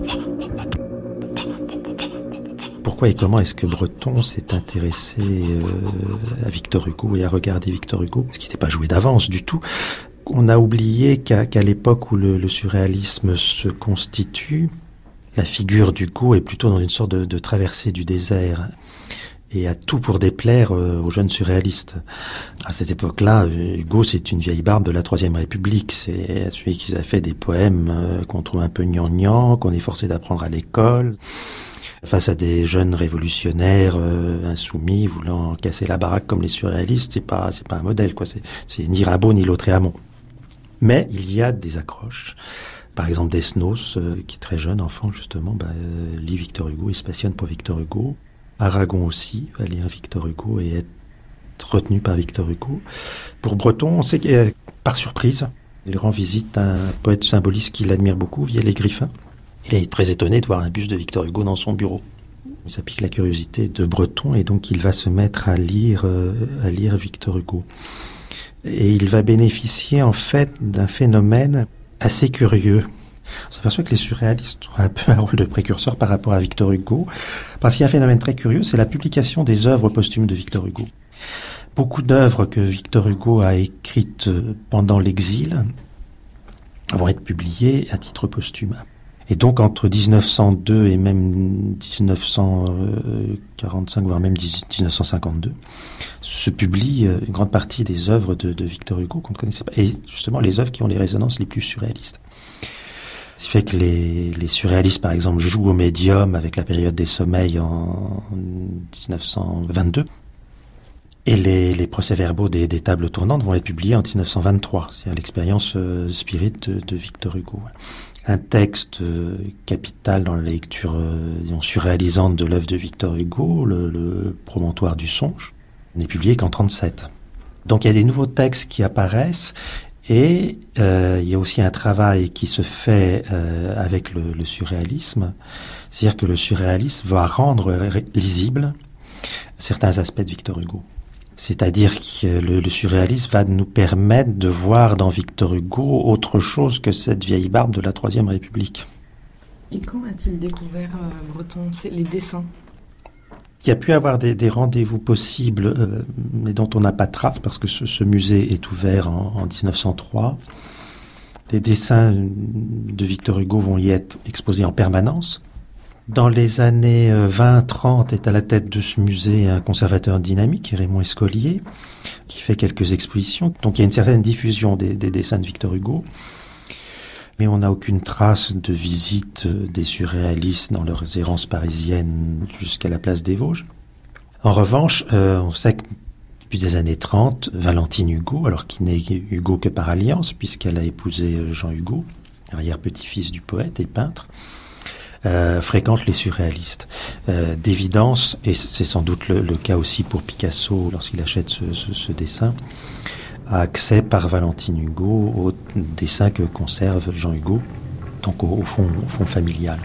Pourquoi et comment est-ce que Breton s'est intéressé euh, à Victor Hugo et à regarder Victor Hugo, ce qui n'était pas joué d'avance du tout? On a oublié qu'à, qu'à l'époque où le, le surréalisme se constitue, la figure d'Hugo est plutôt dans une sorte de, de traversée du désert et a tout pour déplaire euh, aux jeunes surréalistes. À cette époque-là, Hugo, c'est une vieille barbe de la Troisième République. C'est celui qui a fait des poèmes euh, qu'on trouve un peu gnangnan, qu'on est forcé d'apprendre à l'école, face à des jeunes révolutionnaires euh, insoumis voulant casser la baraque comme les surréalistes. C'est pas, c'est pas un modèle, quoi. C'est, c'est ni Rimbaud ni Lautréamont. Mais il y a des accroches. Par exemple, Desnos, euh, qui est très jeune, enfant justement, bah, euh, lit Victor Hugo et se passionne pour Victor Hugo. Aragon aussi va lire Victor Hugo et être retenu par Victor Hugo. Pour Breton, on sait que, euh, par surprise, il rend visite à un poète symboliste qu'il admire beaucoup, Vielle-et-Griffin. Il est très étonné de voir un buste de Victor Hugo dans son bureau. Ça pique la curiosité de Breton et donc il va se mettre à lire, euh, à lire Victor Hugo. Et il va bénéficier en fait d'un phénomène assez curieux. On s'aperçoit que les surréalistes ont un peu un rôle de précurseur par rapport à Victor Hugo, parce qu'il y a un phénomène très curieux, c'est la publication des œuvres posthumes de Victor Hugo. Beaucoup d'œuvres que Victor Hugo a écrites pendant l'exil vont être publiées à titre posthume. Et donc, entre dix-neuf cent deux et même dix-neuf cent quarante-cinq, voire même dix-neuf cent cinquante-deux, se publie une grande partie des œuvres de, de Victor Hugo qu'on ne connaissait pas. Et justement, les œuvres qui ont les résonances les plus surréalistes. Ce qui fait que les, les surréalistes, par exemple, jouent au médium avec la période des sommeils en dix-neuf cent vingt-deux. Et les, les procès-verbaux des, des tables tournantes vont être publiés en dix-neuf cent vingt-trois. C'est-à-dire l'expérience euh, spirit de, de Victor Hugo. Un texte euh, capital dans la lecture euh, disons, surréalisante de l'œuvre de Victor Hugo, le, le Promontoire du songe, n'est publié qu'en trente-sept. Donc il y a des nouveaux textes qui apparaissent et euh, il y a aussi un travail qui se fait euh, avec le, le surréalisme. C'est-à-dire que le surréalisme va rendre ré- lisible certains aspects de Victor Hugo. C'est-à-dire que le, le surréalisme va nous permettre de voir dans Victor Hugo autre chose que cette vieille barbe de la Troisième République. Et quand a-t-il découvert euh, Breton, c'est les dessins? Il y a pu avoir des, des rendez-vous possibles, euh, mais dont on n'a pas trace, parce que ce, ce musée est ouvert en, en dix-neuf cent trois. Les dessins de Victor Hugo vont y être exposés en permanence. Dans les années vingt trente est à la tête de ce musée un conservateur dynamique, Raymond Escolier, qui fait quelques expositions. Donc il y a une certaine diffusion des, des dessins de Victor Hugo. Mais on n'a aucune trace de visite des surréalistes dans leurs errances parisiennes jusqu'à la place des Vosges. En revanche, euh, on sait que depuis les années trente, Valentine Hugo, alors qui n'est Hugo que par alliance, puisqu'elle a épousé Jean Hugo, arrière-petit-fils du poète et peintre, Euh, fréquente les surréalistes. Euh, d'évidence, et c'est sans doute le, le cas aussi pour Picasso lorsqu'il achète ce, ce, ce dessin, a accès par Valentine Hugo aux dessins que conserve Jean Hugo, donc au, au, fond, au fond familial.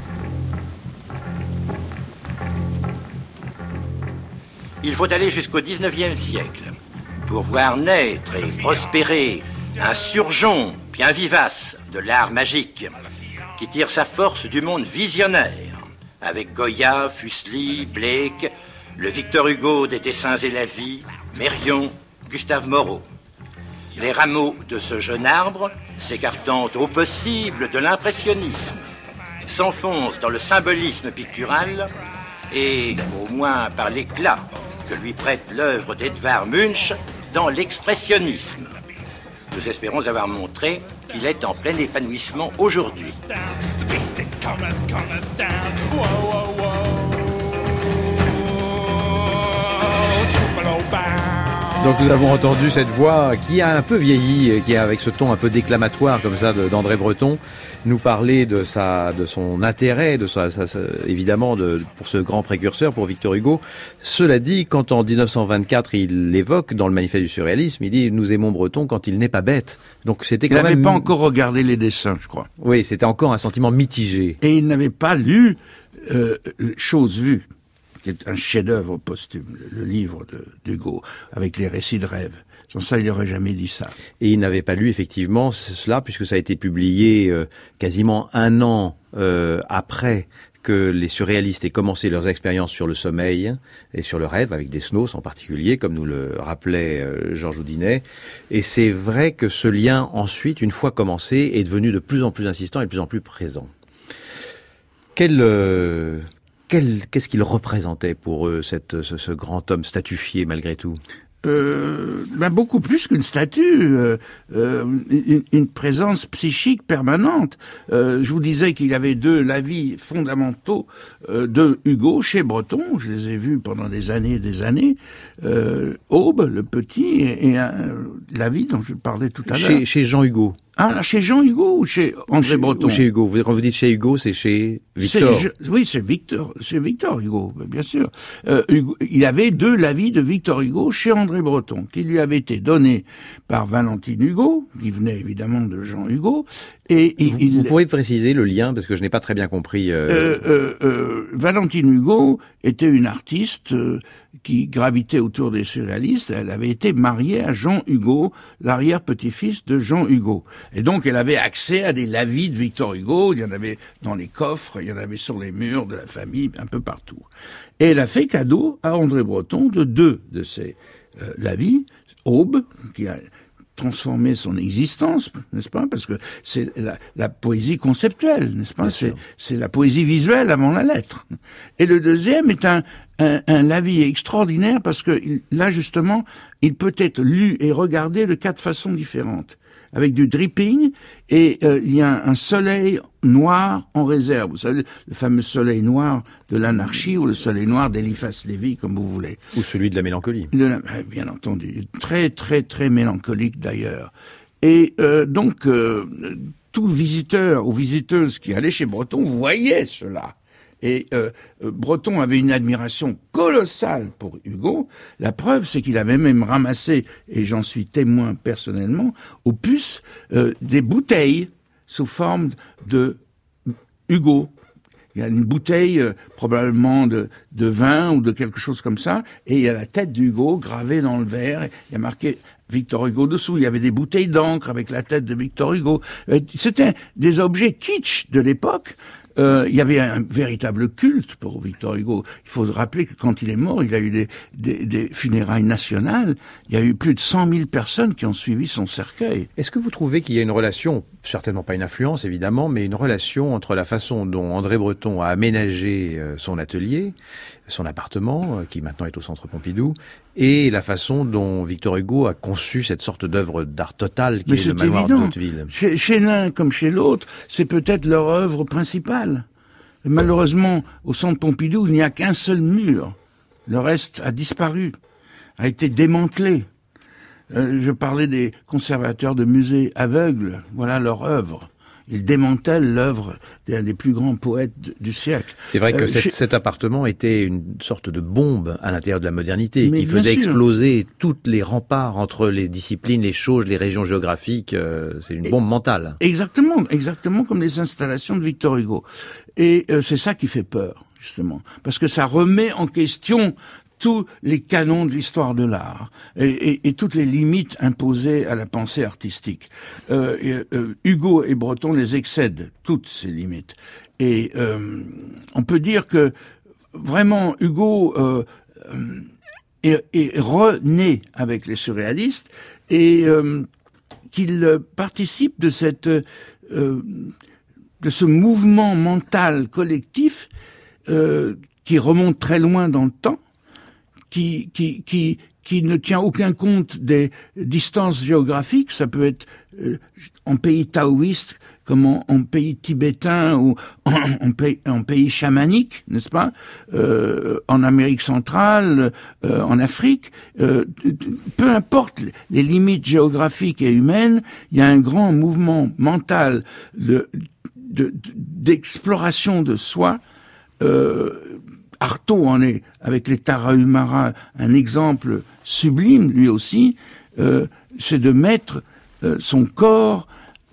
Il faut aller jusqu'au dix-neuvième siècle pour voir naître et prospérer un surgeon bien vivace de l'art magique qui tire sa force du monde visionnaire avec Goya, Fuseli, Blake, le Victor Hugo des dessins et la vie, Mérion, Gustave Moreau. Les rameaux de ce jeune arbre, s'écartant au possible de l'impressionnisme, s'enfoncent dans le symbolisme pictural et, au moins par l'éclat que lui prête l'œuvre d'Edvard Munch dans l'expressionnisme. Nous espérons avoir montré qu'il est en plein épanouissement aujourd'hui. Donc nous avons entendu cette voix qui a un peu vieilli, qui a avec ce ton un peu déclamatoire comme ça de, d'André Breton, nous parler de sa, de son intérêt, de sa, sa, sa évidemment de, pour ce grand précurseur, pour Victor Hugo. Cela dit, quand en dix-neuf cent vingt-quatre il l'évoque dans le Manifeste du surréalisme, il dit « Nous aimons Breton quand il n'est pas bête ». Donc c'était quand il même. Il n'avait pas encore regardé les dessins, je crois. Oui, c'était encore un sentiment mitigé. Et il n'avait pas lu euh, Chose vue, qui est un chef-d'œuvre posthume, le livre de, d'Hugo, avec les récits de rêve. Sans ça, il n'aurait jamais dit ça. Et il n'avait pas lu effectivement cela, puisque ça a été publié euh, quasiment un an euh, après que les surréalistes aient commencé leurs expériences sur le sommeil et sur le rêve, avec Desnos en particulier, comme nous le rappelait euh, Georges Houdinet. Et c'est vrai que ce lien, ensuite, une fois commencé, est devenu de plus en plus insistant et de plus en plus présent. Quel... Euh, Quel, qu'est-ce qu'il représentait pour eux, cette, ce, ce grand homme statufié malgré tout ? Euh, ben beaucoup plus qu'une statue, euh, euh, une, une présence psychique permanente. Euh, je vous disais qu'il y avait deux lavis fondamentaux euh, de Hugo chez Breton. Je les ai vus pendant des années et des années. Euh, Aube, le petit, et, et un lavis dont je parlais tout à chez, l'heure. Chez Jean Hugo. Ah, chez Jean Hugo ou chez André chez, Breton? Ou chez Hugo. Quand vous dites chez Hugo, c'est chez Victor. C'est, je, oui, c'est Victor, c'est Victor Hugo, bien sûr. Euh, Hugo, il avait deux lavis de Victor Hugo chez André Breton, qui lui avait été donné par Valentine Hugo, qui venait évidemment de Jean Hugo. Et vous, il, vous pouvez préciser le lien, parce que je n'ai pas très bien compris. Euh... Euh, euh, euh, Valentine Hugo était une artiste euh, qui gravitait autour des surréalistes. Elle avait été mariée à Jean Hugo, l'arrière-petit-fils de Jean Hugo. Et donc elle avait accès à des lavis de Victor Hugo. Il y en avait dans les coffres, il y en avait sur les murs de la famille, un peu partout. Et elle a fait cadeau à André Breton de deux de ces euh, lavis. Aube, qui a transformer son existence, n'est-ce pas? Parce que c'est la, la poésie conceptuelle, n'est-ce pas? C'est, c'est la poésie visuelle avant la lettre. Et le deuxième est un, un, un lavis extraordinaire parce que là, justement, il peut être lu et regardé de quatre façons différentes. Avec du dripping, et euh, il y a un soleil noir en réserve. Vous savez, le fameux soleil noir de l'anarchie, ou le soleil noir d'Eliphas Lévy, comme vous voulez. Ou celui de la mélancolie. De la, bien entendu. Très, très, très mélancolique, d'ailleurs. Et euh, donc, euh, tout visiteur ou visiteuse qui allait chez Breton voyait cela. Et euh, Breton avait une admiration colossale pour Hugo. La preuve, c'est qu'il avait même ramassé, et j'en suis témoin personnellement, aux puces, euh, des bouteilles sous forme de Hugo. Il y a une bouteille euh, probablement de, de vin ou de quelque chose comme ça, et il y a la tête d'Hugo gravée dans le verre. Il y a marqué Victor Hugo dessous. Il y avait des bouteilles d'encre avec la tête de Victor Hugo. C'était des objets kitsch de l'époque. Euh, il y avait un véritable culte pour Victor Hugo. Il faut se rappeler que quand il est mort, il a eu des, des, des funérailles nationales. Il y a eu plus de cent mille personnes qui ont suivi son cercueil. Est-ce que vous trouvez qu'il y a une relation, certainement pas une influence évidemment, mais une relation entre la façon dont André Breton a aménagé son atelier, son appartement, qui maintenant est au Centre Pompidou, et la façon dont Victor Hugo a conçu cette sorte d'œuvre d'art total qui Mais est c'est le manoir évident. d'Hauteville? Chez, chez l'un comme chez l'autre, c'est peut-être leur œuvre principale. Et malheureusement, au Centre Pompidou, il n'y a qu'un seul mur. Le reste a disparu, a été démantelé. Euh, je parlais des conservateurs de musées aveugles. Voilà leur œuvre. il démantèle l'œuvre d'un des plus grands poètes du siècle. C'est vrai que euh, cette, chez... cet appartement était une sorte de bombe à l'intérieur de la modernité, Mais qui faisait sûr. exploser toutes les remparts entre les disciplines, les choses, les régions géographiques. Euh, c'est une bombe mentale. Exactement, exactement comme les installations de Victor Hugo. Et euh, c'est ça qui fait peur, justement, parce que ça remet en question tous les canons de l'histoire de l'art et, et, et toutes les limites imposées à la pensée artistique. Euh, et, euh, Hugo et Breton les excèdent, toutes ces limites. Et euh, on peut dire que vraiment Hugo euh, est, est rené avec les surréalistes et euh, qu'il participe de cette euh, de ce mouvement mental collectif euh, qui remonte très loin dans le temps, qui, qui, qui, qui ne tient aucun compte des distances géographiques. Ça peut être euh, en pays taoïste, comme en, en pays tibétain ou en, en, pays, en pays chamanique, n'est-ce pas, euh, en Amérique centrale, euh, en Afrique. Euh, peu importe les limites géographiques et humaines, il y a un grand mouvement mental de, de, d'exploration de soi. Euh, Artaud en est, avec les Tarahumara, un exemple sublime, lui aussi, euh, c'est de mettre euh, son corps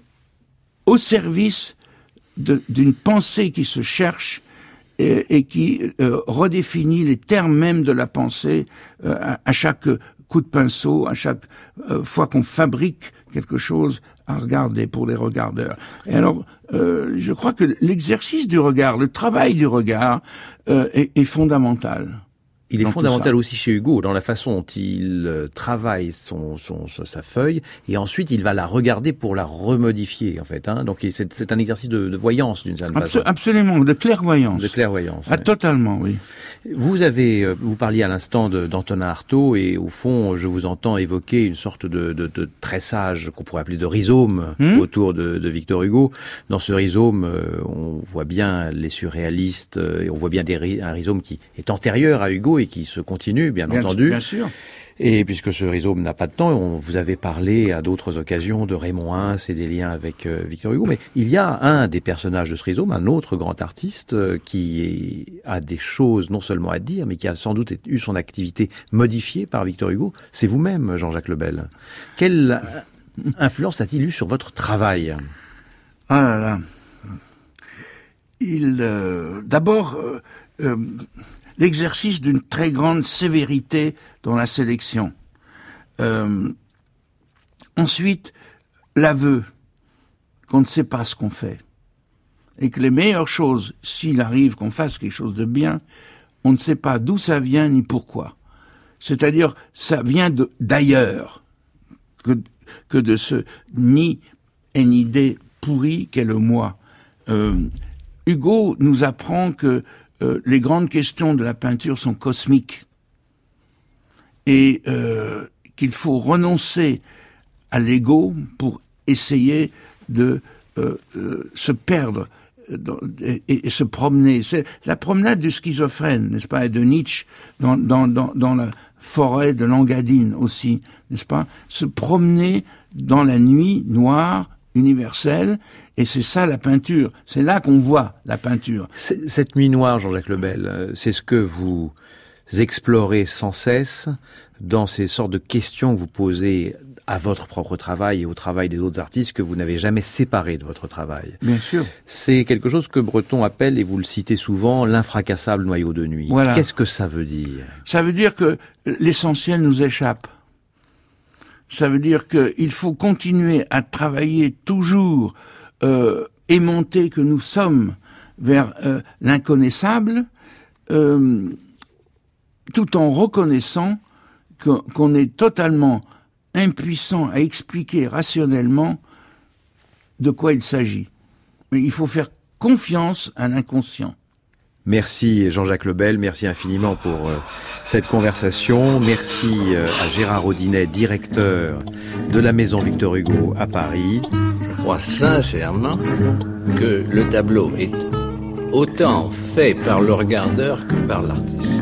au service de, d'une pensée qui se cherche et, et qui euh, redéfinit les termes même de la pensée euh, à, à chaque coup de pinceau, à chaque euh, fois qu'on fabrique quelque chose à regarder pour les regardeurs. Et alors, euh, je crois que l'exercice du regard, le travail du regard euh, est, est fondamental. Il est fondamental aussi chez Hugo, dans la façon dont il travaille son, son, sa feuille, et ensuite il va la regarder pour la remodifier, en fait. Hein. Donc c'est, c'est un exercice de, de voyance, d'une certaine Absol- façon. Absolument, de clairvoyance. De clairvoyance. Ah, oui. Totalement, oui. Vous avez, vous parliez à l'instant de, d'Antonin Artaud, et au fond, je vous entends évoquer une sorte de, de, de tressage qu'on pourrait appeler de rhizome mmh. autour de, de Victor Hugo. Dans ce rhizome, on voit bien les surréalistes, et on voit bien des, un rhizome qui est antérieur à Hugo et qui se continue, bien, bien entendu. Bien sûr. Et puisque ce rhizome n'a pas de temps, on vous avez parlé à d'autres occasions de Raymond Hins et des liens avec euh, Victor Hugo, mais il y a un des personnages de ce rhizome, un autre grand artiste euh, qui est, a des choses non seulement à dire, mais qui a sans doute eu son activité modifiée par Victor Hugo. C'est vous-même, Jean-Jacques Lebel. Quelle influence a-t-il eu sur votre travail ? Ah là là. Il, euh, d'abord, euh, euh, l'exercice d'une très grande sévérité dans la sélection. Euh, ensuite, l'aveu qu'on ne sait pas ce qu'on fait. Et que les meilleures choses, s'il arrive qu'on fasse quelque chose de bien, on ne sait pas d'où ça vient ni pourquoi. C'est-à-dire, ça vient de, d'ailleurs que, que de ce nid et une idée pourrie qu'est le moi. Euh, Hugo nous apprend que Euh, les grandes questions de la peinture sont cosmiques et euh, qu'il faut renoncer à l'ego pour essayer de euh, euh, se perdre dans, et, et, et se promener. C'est la promenade du schizophrène, n'est-ce pas, et de Nietzsche dans, dans, dans, dans la forêt de l'Engadine aussi, n'est-ce pas, se promener dans la nuit noire universelle. Et c'est ça la peinture, c'est là qu'on voit la peinture. C'est, cette nuit noire, Jean-Jacques Lebel, c'est ce que vous explorez sans cesse dans ces sortes de questions que vous posez à votre propre travail et au travail des autres artistes que vous n'avez jamais séparé de votre travail. Bien sûr. C'est quelque chose que Breton appelle, et vous le citez souvent, l'infracassable noyau de nuit. Voilà. Qu'est-ce que ça veut dire ? Ça veut dire que l'essentiel nous échappe. Ça veut dire qu'il faut continuer à travailler toujours Euh, aimantés que nous sommes vers euh, l'inconnaissable, euh, tout en reconnaissant que, qu'on est totalement impuissant à expliquer rationnellement de quoi il s'agit. Mais il faut faire confiance à l'inconscient. Merci Jean-Jacques Lebel, merci infiniment pour euh, cette conversation. Merci euh, à Gérard Audinet, directeur de la Maison Victor Hugo à Paris. Je crois sincèrement que le tableau est autant fait par le regardeur que par l'artiste.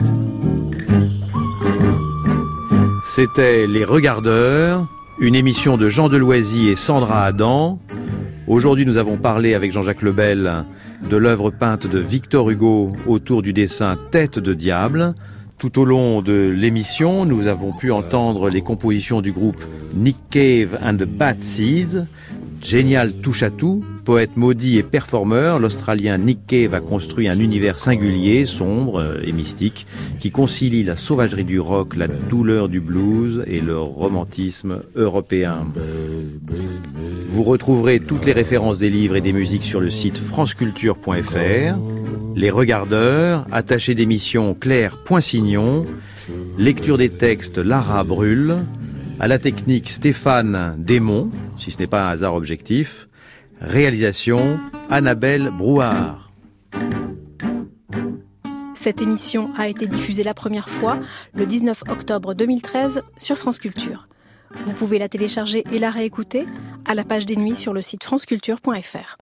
C'était Les Regardeurs, une émission de Jean Deloisy et Sandra Adam. Aujourd'hui, nous avons parlé avec Jean-Jacques Lebel de l'œuvre peinte de Victor Hugo autour du dessin Tête de diable. Tout au long de l'émission, nous avons pu entendre les compositions du groupe Nick Cave and the Bad Seeds. Génial touche-à-tout, poète maudit et performeur, l'Australien Nick Cave a construit un univers singulier, sombre et mystique, qui concilie la sauvagerie du rock, la douleur du blues et le romantisme européen. Vous retrouverez toutes les références des livres et des musiques sur le site franceculture point f r. Les regardeurs, attaché d'émission Claire Poinsignon, lecture des textes Lara Brûle, à la technique Stéphane Desmond, si ce n'est pas un hasard objectif, réalisation Annabelle Brouard. Cette émission a été diffusée la première fois le dix-neuf octobre deux mille treize sur France Culture. Vous pouvez la télécharger et la réécouter à la page des nuits sur le site franceculture point f r.